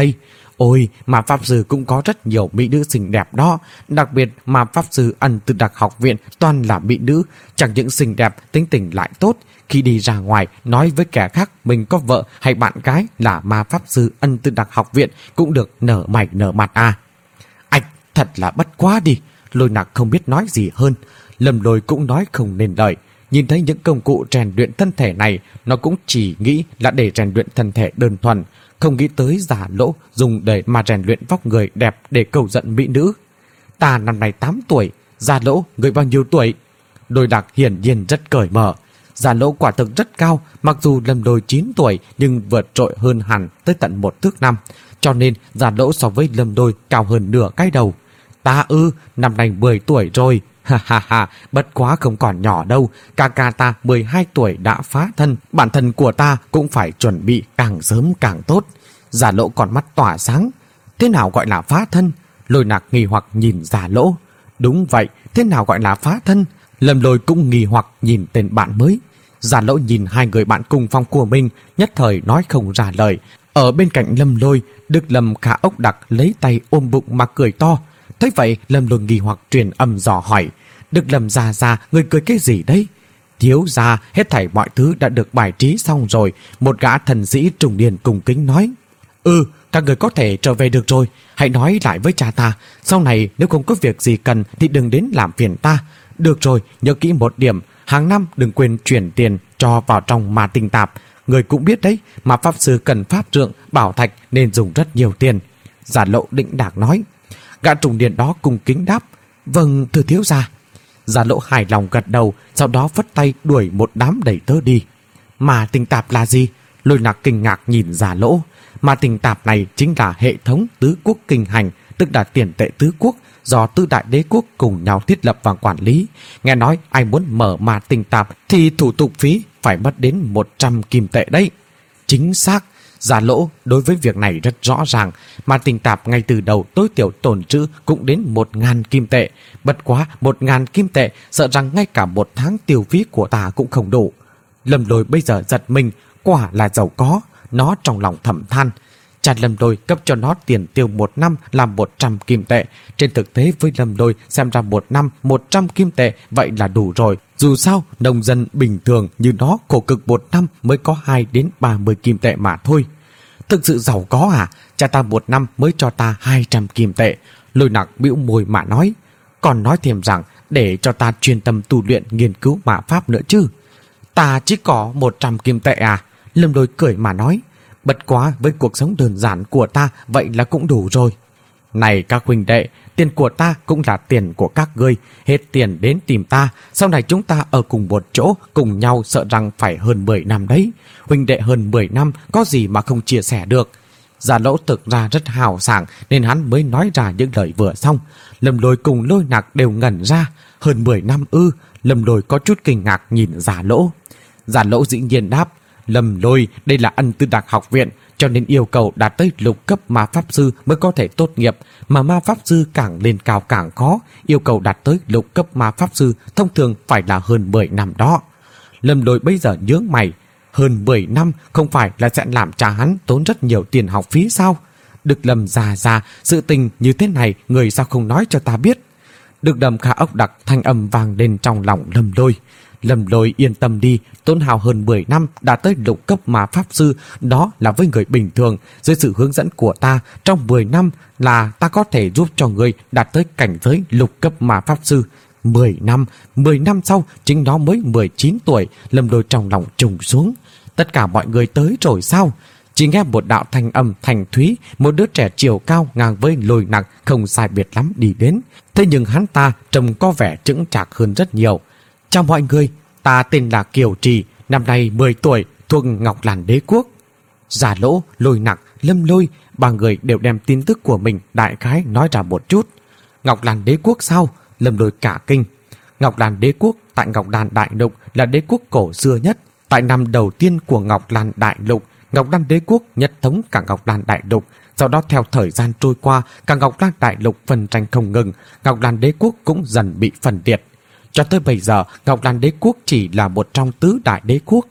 Ôi, mà Pháp Sư cũng có rất nhiều mỹ nữ xinh đẹp đó. Đặc biệt mà Pháp Sư Ân Tư Đặc học viện toàn là mỹ nữ, chẳng những xinh đẹp, tính tình lại tốt. Khi đi ra ngoài nói với kẻ khác mình có vợ hay bạn gái là ma Pháp Sư Ân Tư Đặc học viện cũng được nở mày nở mặt à. Ạch, thật là bất quá đi. Lôi Nặc không biết nói gì hơn. Lâm Lôi cũng nói không nên lời. Nhìn thấy những công cụ rèn luyện thân thể này, nó cũng chỉ nghĩ là để rèn luyện thân thể đơn thuần, không nghĩ tới Giả Lỗ dùng để mà rèn luyện vóc người đẹp để cầu giận mỹ nữ. Ta năm nay tám tuổi, Giả Lỗ người bao nhiêu tuổi? Lôi Nặc hiển nhiên rất cởi mở. Giả Lỗ quả thực rất cao, mặc dù Lâm Lôi chín tuổi nhưng vượt trội hơn hẳn tới tận một thước năm, cho nên Giả Lỗ so với Lâm Lôi cao hơn nửa cái đầu. Ta ư, năm nay mười tuổi rồi. Ha ha ha, bất quá không còn nhỏ đâu. Ca ca ta mười hai tuổi đã phá thân, bản thân của ta cũng phải chuẩn bị càng sớm càng tốt. Giả Lỗ còn mắt tỏa sáng. Thế nào gọi là phá thân? Lôi Nặc nghi hoặc nhìn Giả Lỗ. Đúng vậy, thế nào gọi là phá thân? Lâm Lôi cũng nghi hoặc nhìn tên bạn mới. Giả Lỗ nhìn hai người bạn cùng phòng của mình, nhất thời nói không ra lời. Ở bên cạnh Lâm Lôi, Đức Lâm Khả Ốc Đặc lấy tay ôm bụng mà cười to. Thấy vậy, Lâm Lôi nghi hoặc truyền âm dò hỏi. Đức Lâm già già, người cười cái gì đấy? Thiếu gia, hết thảy mọi thứ đã được bài trí xong rồi. Một gã thần sĩ trùng niên cùng kính nói. Ừ, các người có thể trở về được rồi. Hãy nói lại với cha ta. Sau này nếu không có việc gì cần thì đừng đến làm phiền ta. Được rồi, nhớ kỹ một điểm. Hàng năm đừng quên chuyển tiền cho vào trong Ma Tinh Tạp. Người cũng biết đấy, mà Pháp Sư cần pháp trượng, bảo thạch nên dùng rất nhiều tiền. Giả Lộ định đạc nói. Gã trùng niên đó cùng kính đáp. Vâng, thưa thiếu gia. Giả Lộ hài lòng gật đầu, sau đó phất tay đuổi một đám đầy tớ đi. Ma Tinh Tạp là gì? Lôi Nặc kinh ngạc nhìn Giả Lỗ. Ma Tinh Tạp này chính là hệ thống tứ quốc kinh hành, tức là tiền tệ tứ quốc do tứ đại đế quốc cùng nhau thiết lập và quản lý. Nghe nói ai muốn mở Ma Tinh Tạp thì thủ tục phí phải mất đến một trăm kim tệ đấy. Chính xác. Giả Lỗ đối với việc này rất rõ ràng. Ma Tinh Tạp ngay từ đầu tối thiểu tồn trữ cũng đến một ngàn kim tệ. Bất quá một ngàn kim tệ, sợ rằng ngay cả một tháng tiêu phí của ta cũng không đủ. Lâm Lôi bây giờ giật mình, quả là giàu có. Nó trong lòng thầm than. Cha Lâm Lôi cấp cho nó tiền tiêu một năm là một trăm kim tệ. Trên thực tế với Lâm Lôi xem ra một năm một trăm kim tệ vậy là đủ rồi. Dù sao nông dân bình thường như nó khổ cực một năm mới có hai đến ba mươi kim tệ mà thôi. Thực sự giàu có à? Cha ta một năm mới cho ta hai trăm kim tệ. Lôi Nặc bĩu môi mà nói. Còn nói thêm rằng để cho ta chuyên tâm tu luyện nghiên cứu mã pháp nữa chứ. Ta chỉ có một trăm kim tệ à? Lâm Lôi cười mà nói. Bất quá với cuộc sống đơn giản của ta vậy là cũng đủ rồi. Này các huynh đệ, tiền của ta cũng là tiền của các ngươi. Hết tiền đến tìm ta, sau này chúng ta ở cùng một chỗ, cùng nhau sợ rằng phải hơn mười năm đấy. Huynh đệ hơn mười năm, có gì mà không chia sẻ được. Giả Lỗ thực ra rất hào sảng nên hắn mới nói ra những lời vừa xong. Lâm Lôi cùng Lôi Nặc đều ngẩn ra. Hơn mười năm ư? Lâm Lôi có chút kinh ngạc nhìn Giả Lỗ. Giả Lỗ dĩ nhiên đáp. Lâm Lôi, đây là Ân Tư Đặc học viện, cho nên yêu cầu đạt tới lục cấp ma pháp sư mới có thể tốt nghiệp, mà ma pháp sư càng lên cao càng khó, yêu cầu đạt tới lục cấp ma pháp sư thông thường phải là hơn mười năm đó. Lâm Lôi bây giờ nhướng mày, hơn mười năm không phải là sẽ làm cha hắn tốn rất nhiều tiền học phí sao? Đức Lâm già già, sự tình như thế này người sao không nói cho ta biết? Đức Lâm Khả Ốc Đặc thanh âm vang lên trong lòng Lâm Lôi. Lâm Lôi yên tâm đi, tốn hào hơn mười năm đã tới lục cấp ma pháp sư, đó là với người bình thường. Dưới sự hướng dẫn của ta, trong mười năm là ta có thể giúp cho người đạt tới cảnh giới lục cấp ma pháp sư. mười năm, mười năm sau chính nó mới mười chín tuổi. Lâm Lôi trong lòng trùng xuống. Tất cả mọi người tới rồi sao? Chỉ nghe một đạo thanh âm thành thúy, một đứa trẻ chiều cao ngang với Lôi Nặc không sai biệt lắm đi đến. Thế nhưng hắn ta trông có vẻ chững chạc hơn rất nhiều. Chào mọi người, ta tên là Kiều Trì, năm nay mười tuổi, thuộc Ngọc Làn Đế Quốc. Giả Lỗ, Lôi Nặc, Lâm Lôi, ba người đều đem tin tức của mình đại khái nói ra một chút. Ngọc Làn Đế Quốc sao? Lâm Lôi cả kinh. Ngọc Làn Đế Quốc tại Ngọc Làn Đại Lục là đế quốc cổ xưa nhất. Tại năm đầu tiên của Ngọc Làn Đại Lục, Ngọc Làn Đế Quốc nhất thống cả Ngọc Làn Đại Lục. Sau đó theo thời gian trôi qua, cả Ngọc Làn Đại Lục phân tranh không ngừng, Ngọc Làn Đế Quốc cũng dần bị phân liệt. Cho tới bây giờ, Ngọc Làn Đế Quốc chỉ là một trong tứ đại đế quốc.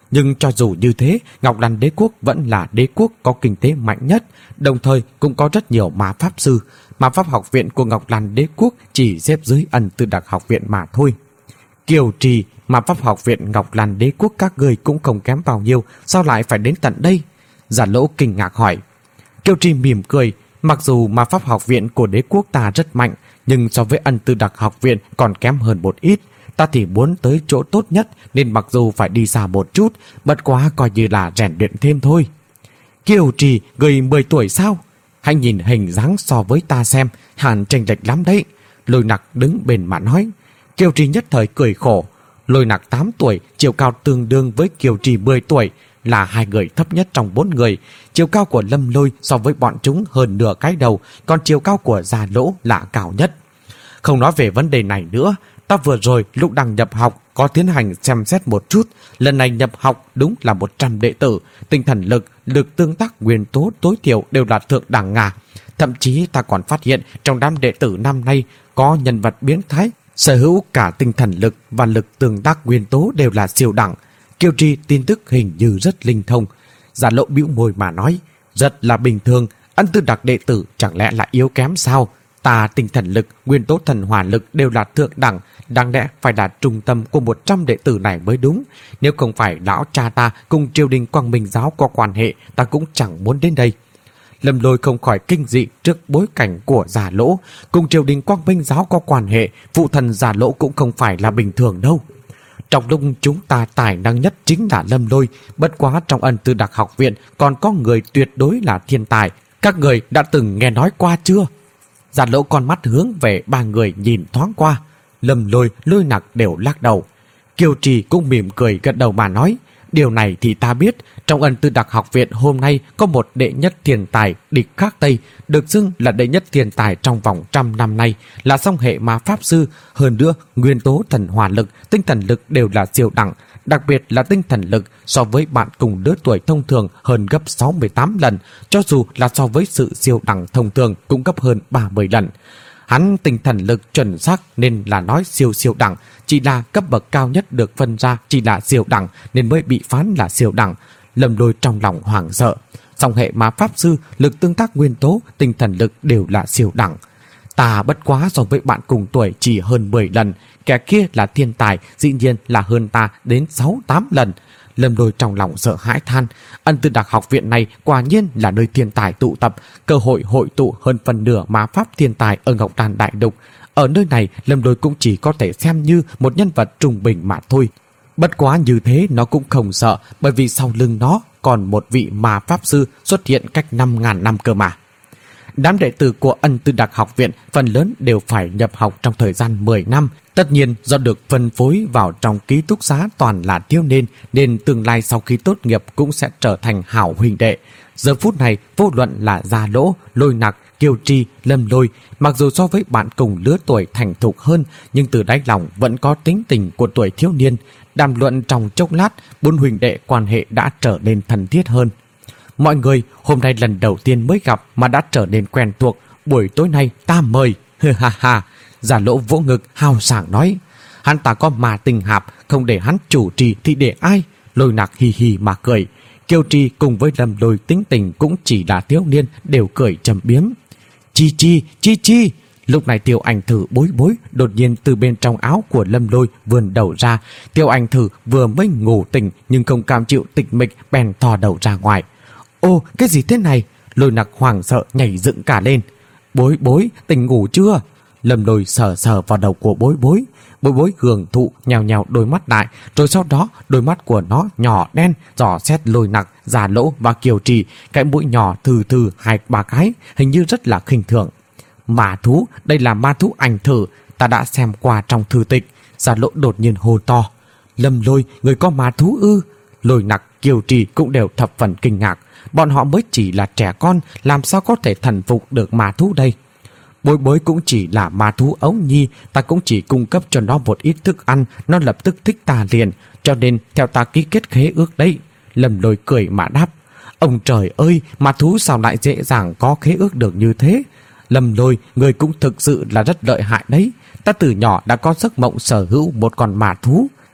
Nhưng cho dù như thế, Ngọc Lan Đế quốc vẫn là đế quốc có kinh tế mạnh nhất, đồng thời cũng có rất nhiều ma pháp sư. Ma pháp học viện của Ngọc Lan Đế quốc chỉ xếp dưới Ân Tư Đặc học viện mà thôi. Kiều Trì, ma pháp học viện Ngọc Lan Đế quốc các người cũng không kém bao nhiêu, sao lại phải đến tận đây? Giả Lỗ kinh ngạc hỏi. Kiều Trì mỉm cười, mặc dù ma pháp học viện của đế quốc ta rất mạnh, nhưng so với Ân Tư Đặc học viện còn kém hơn một ít. Ta thì muốn tới chỗ tốt nhất, nên mặc dù phải đi xa một chút, bất quá coi như là rèn luyện thêm thôi. Kiều Trì, người mười tuổi sao? Hãy nhìn hình dáng so với ta xem, hẳn chênh lệch lắm đấy. Lôi Nặc đứng bên mà nói. Kiều Trì nhất thời cười khổ. Lôi Nặc tám tuổi, chiều cao tương đương với Kiều Trì mười tuổi, là hai người thấp nhất trong bốn người. Chiều cao của Lâm Lôi so với bọn chúng hơn nửa cái đầu, còn chiều cao của Giả Lỗ là cao nhất. Không nói về vấn đề này nữa, ta vừa rồi lúc đang nhập học có tiến hành xem xét một chút. Lần này nhập học đúng là một trăm đệ tử, tinh thần lực, lực tương tác nguyên tố tối thiểu đều là thượng đẳng Nga. Thậm chí ta còn phát hiện trong đám đệ tử năm nay có nhân vật biến thái, sở hữu cả tinh thần lực và lực tương tác nguyên tố đều là siêu đẳng. Kiều Trì tin tức hình như rất linh thông. Giả Lộ bĩu môi mà nói, rất là bình thường, Ân Tư Đặc đệ tử chẳng lẽ là yếu kém sao? Ta tinh thần lực, nguyên tố thần hỏa lực đều là thượng đẳng, đáng lẽ phải là trung tâm của một trăm đệ tử này mới đúng. Nếu không phải lão cha ta cùng triều đình Quang Minh giáo có quan hệ, ta cũng chẳng muốn đến đây. Lâm Lôi không khỏi kinh dị trước bối cảnh của Giả Lỗ. Cùng triều đình Quang Minh giáo có quan hệ, phụ thần Giả Lỗ cũng không phải là bình thường đâu. Trong lúc chúng ta tài năng nhất chính là Lâm Lôi, bất quá trong Ân Tư Đặc học viện còn có người tuyệt đối là thiên tài. Các người đã từng nghe nói qua chưa? Giả Lỗ con mắt hướng về ba người nhìn thoáng qua. Lâm Lôi, Lôi Nặc đều lắc đầu. Kiều Trì cũng mỉm cười gật đầu mà nói, điều này thì ta biết. Trong Ân Tư Đặc học viện hôm nay có một đệ nhất thiên tài địch khắc Tây, được xưng là đệ nhất thiên tài trong vòng trăm năm nay, là song hệ ma pháp sư. Hơn nữa nguyên tố thần hỏa lực, tinh thần lực đều là siêu đẳng, đặc biệt là tinh thần lực so với bạn cùng lứa tuổi thông thường hơn gấp sáu mươi tám lần, cho dù là so với sự siêu đẳng thông thường cũng gấp hơn ba mươi lần. Hắn tinh thần lực chuẩn xác nên là nói siêu siêu đẳng, chỉ là cấp bậc cao nhất được phân ra chỉ là siêu đẳng nên mới bị phán là siêu đẳng. Lâm Lôi trong lòng hoảng sợ, song hệ ma pháp sư, lực tương tác nguyên tố, tinh thần lực đều là siêu đẳng. Ta bất quá so với bạn cùng tuổi chỉ hơn mười lần, kẻ kia là thiên tài, dĩ nhiên là hơn ta đến sáu tám lần. Lâm Lôi trong lòng sợ hãi than, Ân Tư Đặc học viện này quả nhiên là nơi thiên tài tụ tập, cơ hội hội tụ hơn phần nửa ma pháp thiên tài ở Ngọc Đàn Đại Lục. Ở nơi này, Lâm Lôi cũng chỉ có thể xem như một nhân vật trung bình mà thôi. Bất quá như thế nó cũng không sợ, bởi vì sau lưng nó còn một vị ma pháp sư xuất hiện cách năm ngàn năm cơ mà. Đám đệ tử của Ân Tư Đặc học viện phần lớn đều phải nhập học trong thời gian mười năm. Tất nhiên do được phân phối vào trong ký túc xá toàn là thiếu niên, nên tương lai sau khi tốt nghiệp cũng sẽ trở thành hảo huynh đệ. Giờ phút này vô luận là Giả Lỗ, Lôi Nặc, Kiều Trì, Lâm Lôi, mặc dù so với bạn cùng lứa tuổi thành thục hơn, nhưng từ đáy lòng vẫn có tính tình của tuổi thiếu niên. Đàm luận trong chốc lát, bốn huynh đệ quan hệ đã trở nên thân thiết hơn. Mọi người hôm nay lần đầu tiên mới gặp mà đã trở nên quen thuộc, buổi tối nay ta mời. Ha ha. Giả Lỗ vỗ ngực hào sảng nói, hắn ta có mà tình hạp, không để hắn chủ trì thì để ai? Lôi Nặc hì hì mà cười. Kiều Trì cùng với Lâm Lôi tính tình cũng chỉ là thiếu niên, đều cười trầm biếm. Chi chi, chi chi. Lúc này Tiêu Ảnh Thử bối bối đột nhiên từ bên trong áo của Lâm Lôi vươn đầu ra. Tiêu Ảnh Thử vừa mới ngủ tỉnh nhưng không cam chịu tịch mịch, bèn thò đầu ra ngoài. Ô, cái gì thế này? Lôi Nặc hoảng sợ nhảy dựng cả lên. Bối bối, tỉnh ngủ chưa? Lâm Lôi sờ sờ vào đầu của bối bối. Bối bối hưởng thụ nhào nhào đôi mắt lại, rồi sau đó đôi mắt của nó nhỏ đen dò xét Lôi Nặc, Giả Lỗ và Kiều Trì. Cái mũi nhỏ thừ thừ hai ba cái, hình như rất là khinh thường. Ma thú, đây là ma thú Ảnh Thử, ta đã xem qua trong thư tịch. Giả Lỗ đột nhiên hô to. Lâm Lôi, người có ma thú ư? Lôi Nặc, Kiều Trì cũng đều thập phần kinh ngạc. Bọn họ mới chỉ là trẻ con, làm sao có thể thần phục được ma thú đây? Bối bối cũng chỉ là ma thú ấu nhi, ta cũng chỉ cung cấp cho nó một ít thức ăn, nó lập tức thích ta liền, cho nên theo ta ký kết khế ước đấy. Lâm Lôi cười mà đáp. Ông trời ơi, ma thú sao lại dễ dàng có khế ước được như thế? Lâm Lôi, người cũng thực sự là rất lợi hại đấy. Ta từ nhỏ đã có giấc mộng sở hữu một con ma thú.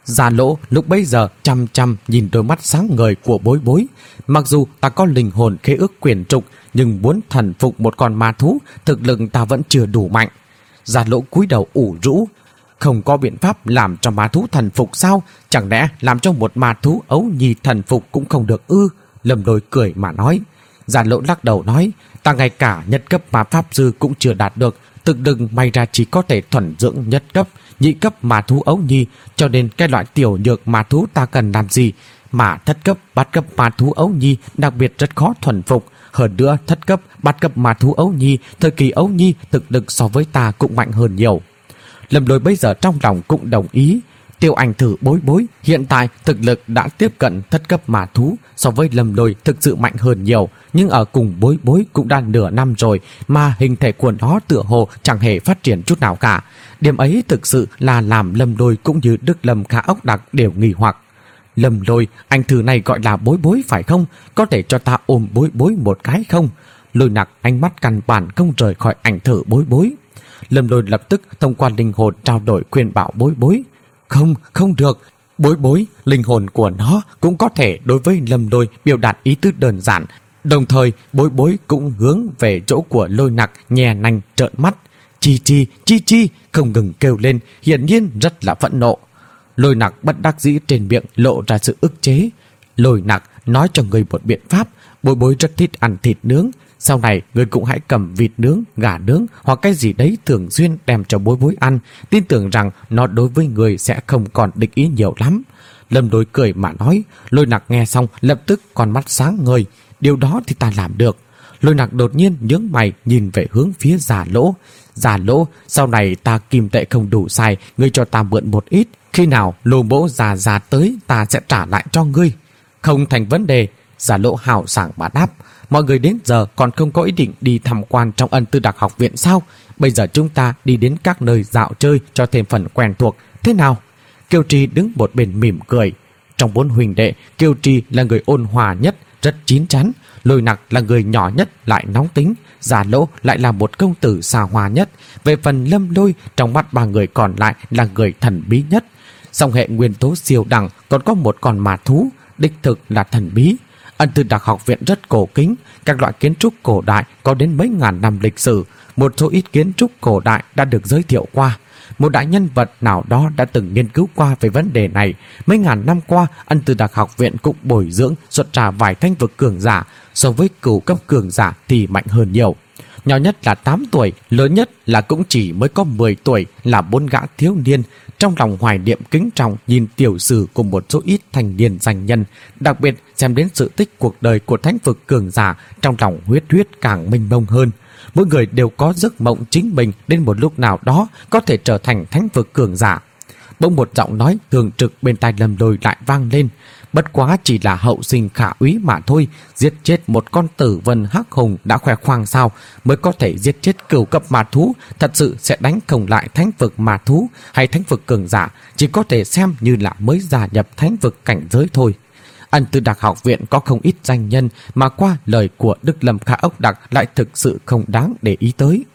Già Lỗ lúc bấy giờ chăm chăm nhìn đôi mắt sáng ngời của Bối Bối. Mặc dù ta có linh hồn khế ước quyền trục, nhưng muốn thần phục một con ma thú, thực lực ta vẫn chưa đủ mạnh. Già Lỗ cúi đầu ủ rũ. Không có biện pháp làm cho ma thú thần phục sao? Chẳng lẽ làm cho một ma thú ấu nhi thần phục cũng không được ư? Lâm Lôi cười mà nói. Già Lỗ lắc đầu nói, ta ngay cả nhất cấp ma pháp sư cũng chưa đạt được, thực lực may ra chỉ có thể thuần dưỡng nhất cấp, nhị cấp ma thú ấu nhi, cho nên cái loại tiểu nhược ma thú ta cần làm gì? Mà thất cấp, bát cấp ma thú ấu nhi đặc biệt rất khó thuần phục. Hơn nữa, thất cấp, bát cấp ma thú ấu nhi, thời kỳ ấu nhi thực lực so với ta cũng mạnh hơn nhiều. Lâm Lôi bây giờ trong lòng cũng đồng ý. Tiêu Anh thử Bối Bối hiện tại thực lực đã tiếp cận thất cấp ma thú, so với Lâm Lôi thực sự mạnh hơn nhiều, nhưng ở cùng Bối Bối cũng đã nửa năm rồi mà hình thể của nó tựa hồ chẳng hề phát triển chút nào cả. Điểm ấy thực sự là làm Lâm Lôi cũng như Đức Lâm Khả Ốc Đặc đều nghi hoặc. Lâm Lôi, anh thử này gọi là Bối Bối phải không? Có thể cho ta ôm Bối Bối một cái không? Lôi Nặc ánh mắt căn bản không rời khỏi ảnh thử Bối Bối. Lâm Lôi lập tức thông qua linh hồn trao đổi khuyên bảo Bối Bối. Không, không được. Bối Bối, linh hồn của nó cũng có thể đối với Lâm Lôi biểu đạt ý tứ đơn giản. Đồng thời, Bối Bối cũng hướng về chỗ của Lôi Nặc, nhè nanh trợn mắt. Chi chi, chi chi, không ngừng kêu lên, hiển nhiên rất là phẫn nộ. Lôi Nặc bất đắc dĩ trên miệng lộ ra sự ức chế. Lôi Nặc, nói cho người một biện pháp, Bối Bối rất thích ăn thịt nướng. Sau này người cũng hãy cầm vịt nướng, gà nướng hoặc cái gì đấy thường xuyên đem cho Bối Bối ăn. Tin tưởng rằng nó đối với người sẽ không còn địch ý nhiều lắm. Lâm Lôi cười mà nói. Lôi Nặc nghe xong lập tức con mắt sáng ngời. Điều đó thì ta làm được. Lôi Nặc đột nhiên nhướng mày nhìn về hướng phía Già Lỗ. Già Lỗ, sau này ta kim tệ không đủ xài, ngươi cho ta mượn một ít. Khi nào lô bỗ già già tới ta sẽ trả lại cho ngươi. Không thành vấn đề. Già Lỗ hào sảng mà đáp. Mọi người đến giờ còn không có ý định đi tham quan trong Ân Tư Đặc học viện sao? Bây giờ chúng ta đi đến các nơi dạo chơi cho thêm phần quen thuộc. Thế nào? Kiều Trì đứng một bên mỉm cười. Trong bốn huynh đệ, Kiều Trì là người ôn hòa nhất, rất chín chắn. Lôi Nặc là người nhỏ nhất lại nóng tính. Già Lỗ lại là một công tử xa hoa nhất. Về phần Lâm Lôi, trong mắt ba người còn lại là người thần bí nhất. Song hệ nguyên tố siêu đẳng còn có một con ma thú, đích thực là thần bí. Ân Tư Đặc học viện rất cổ kính, các loại kiến trúc cổ đại có đến mấy ngàn năm lịch sử. Một số ít kiến trúc cổ đại đã được giới thiệu qua. Một đại nhân vật nào đó đã từng nghiên cứu qua về vấn đề này. Mấy ngàn năm qua, Ân Tư Đặc học viện cũng bồi dưỡng xuất ra vài thánh vực cường giả, so với cửu cấp cường giả thì mạnh hơn nhiều. Nhỏ nhất là tám tuổi, lớn nhất là cũng chỉ mới có mười tuổi, là bốn gã thiếu niên. Trong lòng hoài niệm kính trọng nhìn tiểu sử của một số ít thành niên danh nhân, đặc biệt xem đến sự tích cuộc đời của thánh vực cường giả, trong lòng huyết huyết càng mênh mông hơn. Mỗi người đều có giấc mộng chính mình đến một lúc nào đó có thể trở thành thánh vực cường giả. Bỗng một giọng nói thường trực bên tai Lâm Lôi lại vang lên. Bất quá chỉ là hậu sinh khả úy mà thôi, giết chết một con tử vân hắc hùng đã khoe khoang sao? Mới có thể giết chết cửu cấp ma thú, thật sự sẽ đánh không lại thánh vực ma thú hay thánh vực cường giả, chỉ có thể xem như là mới gia nhập thánh vực cảnh giới thôi. Ân Tư Đặc học viện có không ít danh nhân mà qua lời của Đức Lâm Khả Ốc Đặc lại thực sự không đáng để ý tới.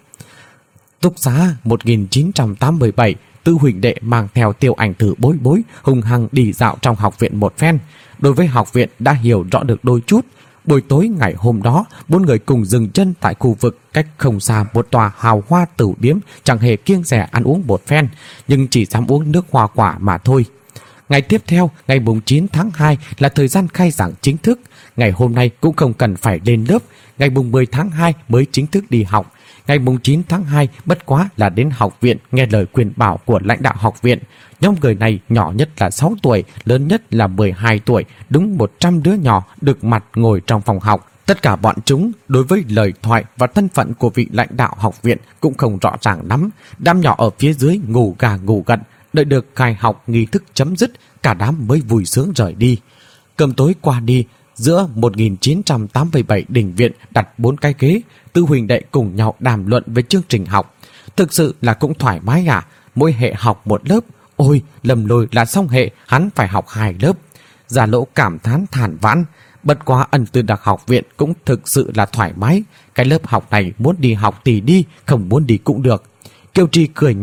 Túc Xá một nghìn chín trăm tám mươi bảy, Tư huynh đệ mang theo Tiêu Ảnh thử Bối Bối hùng hăng đi dạo trong học viện một phen. Đối với học viện đã hiểu rõ được đôi chút. Buổi tối ngày hôm đó, bốn người cùng dừng chân tại khu vực cách không xa một tòa hào hoa tửu điếm, chẳng hề kiêng dè ăn uống một phen, nhưng chỉ dám uống nước hoa quả mà thôi. Ngày tiếp theo, ngày chín tháng hai là thời gian khai giảng chính thức. Ngày hôm nay cũng không cần phải lên lớp. Ngày mười tháng hai mới chính thức đi học. Ngày chín tháng hai bất quá là đến học viện nghe lời khuyên bảo của lãnh đạo học viện. Nhóm người này nhỏ nhất là sáu tuổi, lớn nhất là mười hai tuổi, đúng một trăm đứa nhỏ được mặt ngồi trong phòng học. Tất cả bọn chúng đối với lời thoại và thân phận của vị lãnh đạo học viện cũng không rõ ràng lắm. Đám nhỏ ở phía dưới ngủ gà ngủ gật, đợi được khai học nghi thức chấm dứt, cả đám mới vui sướng rời đi. Cơm tối qua đi, giữa một nghìn chín trăm tám mươi bảy đình viện đặt bốn cái ghế, Tư huynh đệ cùng nhau đàm luận về chương trình học. Thực sự là cũng thoải mái à, mỗi hệ học một lớp. Ôi, Lâm Lôi là song hệ, hắn phải học hai lớp. Già Lỗ cảm thán than vãn. Bất quá Ân Tư Đặc học viện cũng thực sự là thoải mái. Cái lớp học này muốn đi học thì đi, không muốn đi cũng được. Kiều Trì cười nhạt.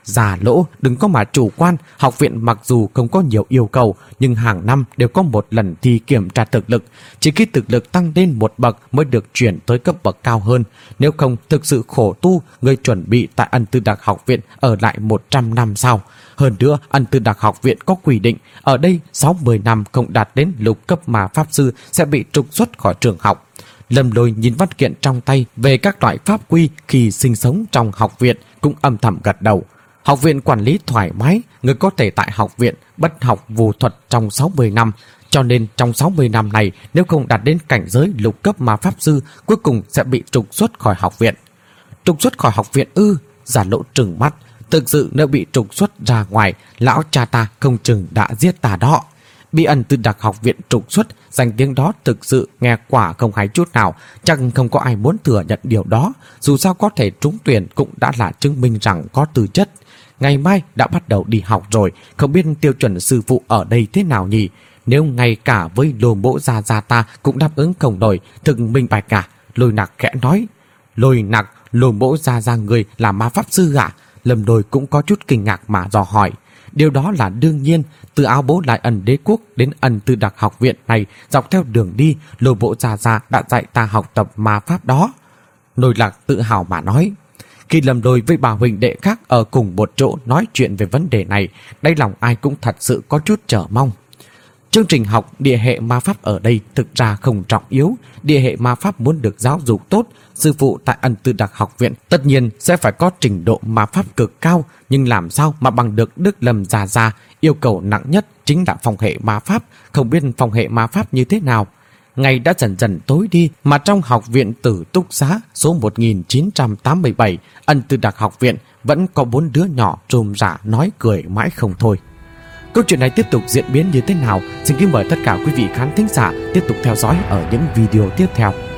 Già Lỗ, đừng có mà chủ quan, học viện mặc dù không có nhiều yêu cầu, nhưng hàng năm đều có một lần thi kiểm tra thực lực. Chỉ khi thực lực tăng lên một bậc mới được chuyển tới cấp bậc cao hơn. Nếu không thực sự khổ tu, người chuẩn bị tại Ân Tư Đặc học viện ở lại một trăm năm sau. Hơn nữa, Ân Tư Đặc học viện có quy định, ở đây sáu mươi năm không đạt đến lục cấp mà pháp sư sẽ bị trục xuất khỏi trường học. Lâm Lôi nhìn văn kiện trong tay về các loại pháp quy khi sinh sống trong học viện cũng âm thầm gật đầu. Học viện quản lý thoải mái, người có thể tại học viện bất học vô thuật trong sáu mươi năm, cho nên trong sáu mươi năm này nếu không đạt đến cảnh giới lục cấp mà pháp sư cuối cùng sẽ bị trục xuất khỏi học viện. Trục xuất khỏi học viện ư? Già Lỗ trừng mắt, thực sự nếu bị trục xuất ra ngoài, lão cha ta không chừng đã giết ta đó. Bị Ân Tư Đặc học viện trục xuất, danh tiếng đó thực sự nghe quả không hay chút nào, chắc không có ai muốn thừa nhận điều đó, dù sao có thể trúng tuyển cũng đã là chứng minh rằng có tư chất. Ngày mai đã bắt đầu đi học rồi, không biết tiêu chuẩn sư phụ ở đây thế nào nhỉ? Nếu ngay cả với Lô Mỗ Gia Gia ta cũng đáp ứng không nổi, thực minh bạch cả. Lôi Nặc khẽ nói. Lôi Nặc, Lô Mỗ Gia Gia người là ma pháp sư ạ? Lâm Lôi cũng có chút kinh ngạc mà dò hỏi. Điều đó là đương nhiên, từ Áo Bố Lại Ẩn Đế Quốc đến Ân Tư Đặc học viện này, dọc theo đường đi, Lô Mỗ Gia Gia đã dạy ta học tập ma pháp đó. Lôi Lạc tự hào mà nói. Khi Lâm Lôi với bà huynh đệ khác ở cùng một chỗ nói chuyện về vấn đề này, đáy lòng ai cũng thật sự có chút chờ mong. Chương trình học địa hệ ma pháp ở đây thực ra không trọng yếu. Địa hệ ma pháp muốn được giáo dục tốt, sư phụ tại Ân Tư Đặc học viện tất nhiên sẽ phải có trình độ ma pháp cực cao, nhưng làm sao mà bằng được Đức Lâm Gia Gia. Yêu cầu nặng nhất chính là phong hệ ma pháp, không biết phong hệ ma pháp như thế nào. Ngày đã dần dần tối đi mà trong học viện Tử Túc Xá số một nghìn chín trăm tám mươi bảy, Ân Tư Đặc học viện vẫn có bốn đứa nhỏ rôm rả nói cười mãi không thôi. Câu chuyện này tiếp tục diễn biến như thế nào? Xin kính mời tất cả quý vị khán thính giả tiếp tục theo dõi ở những video tiếp theo.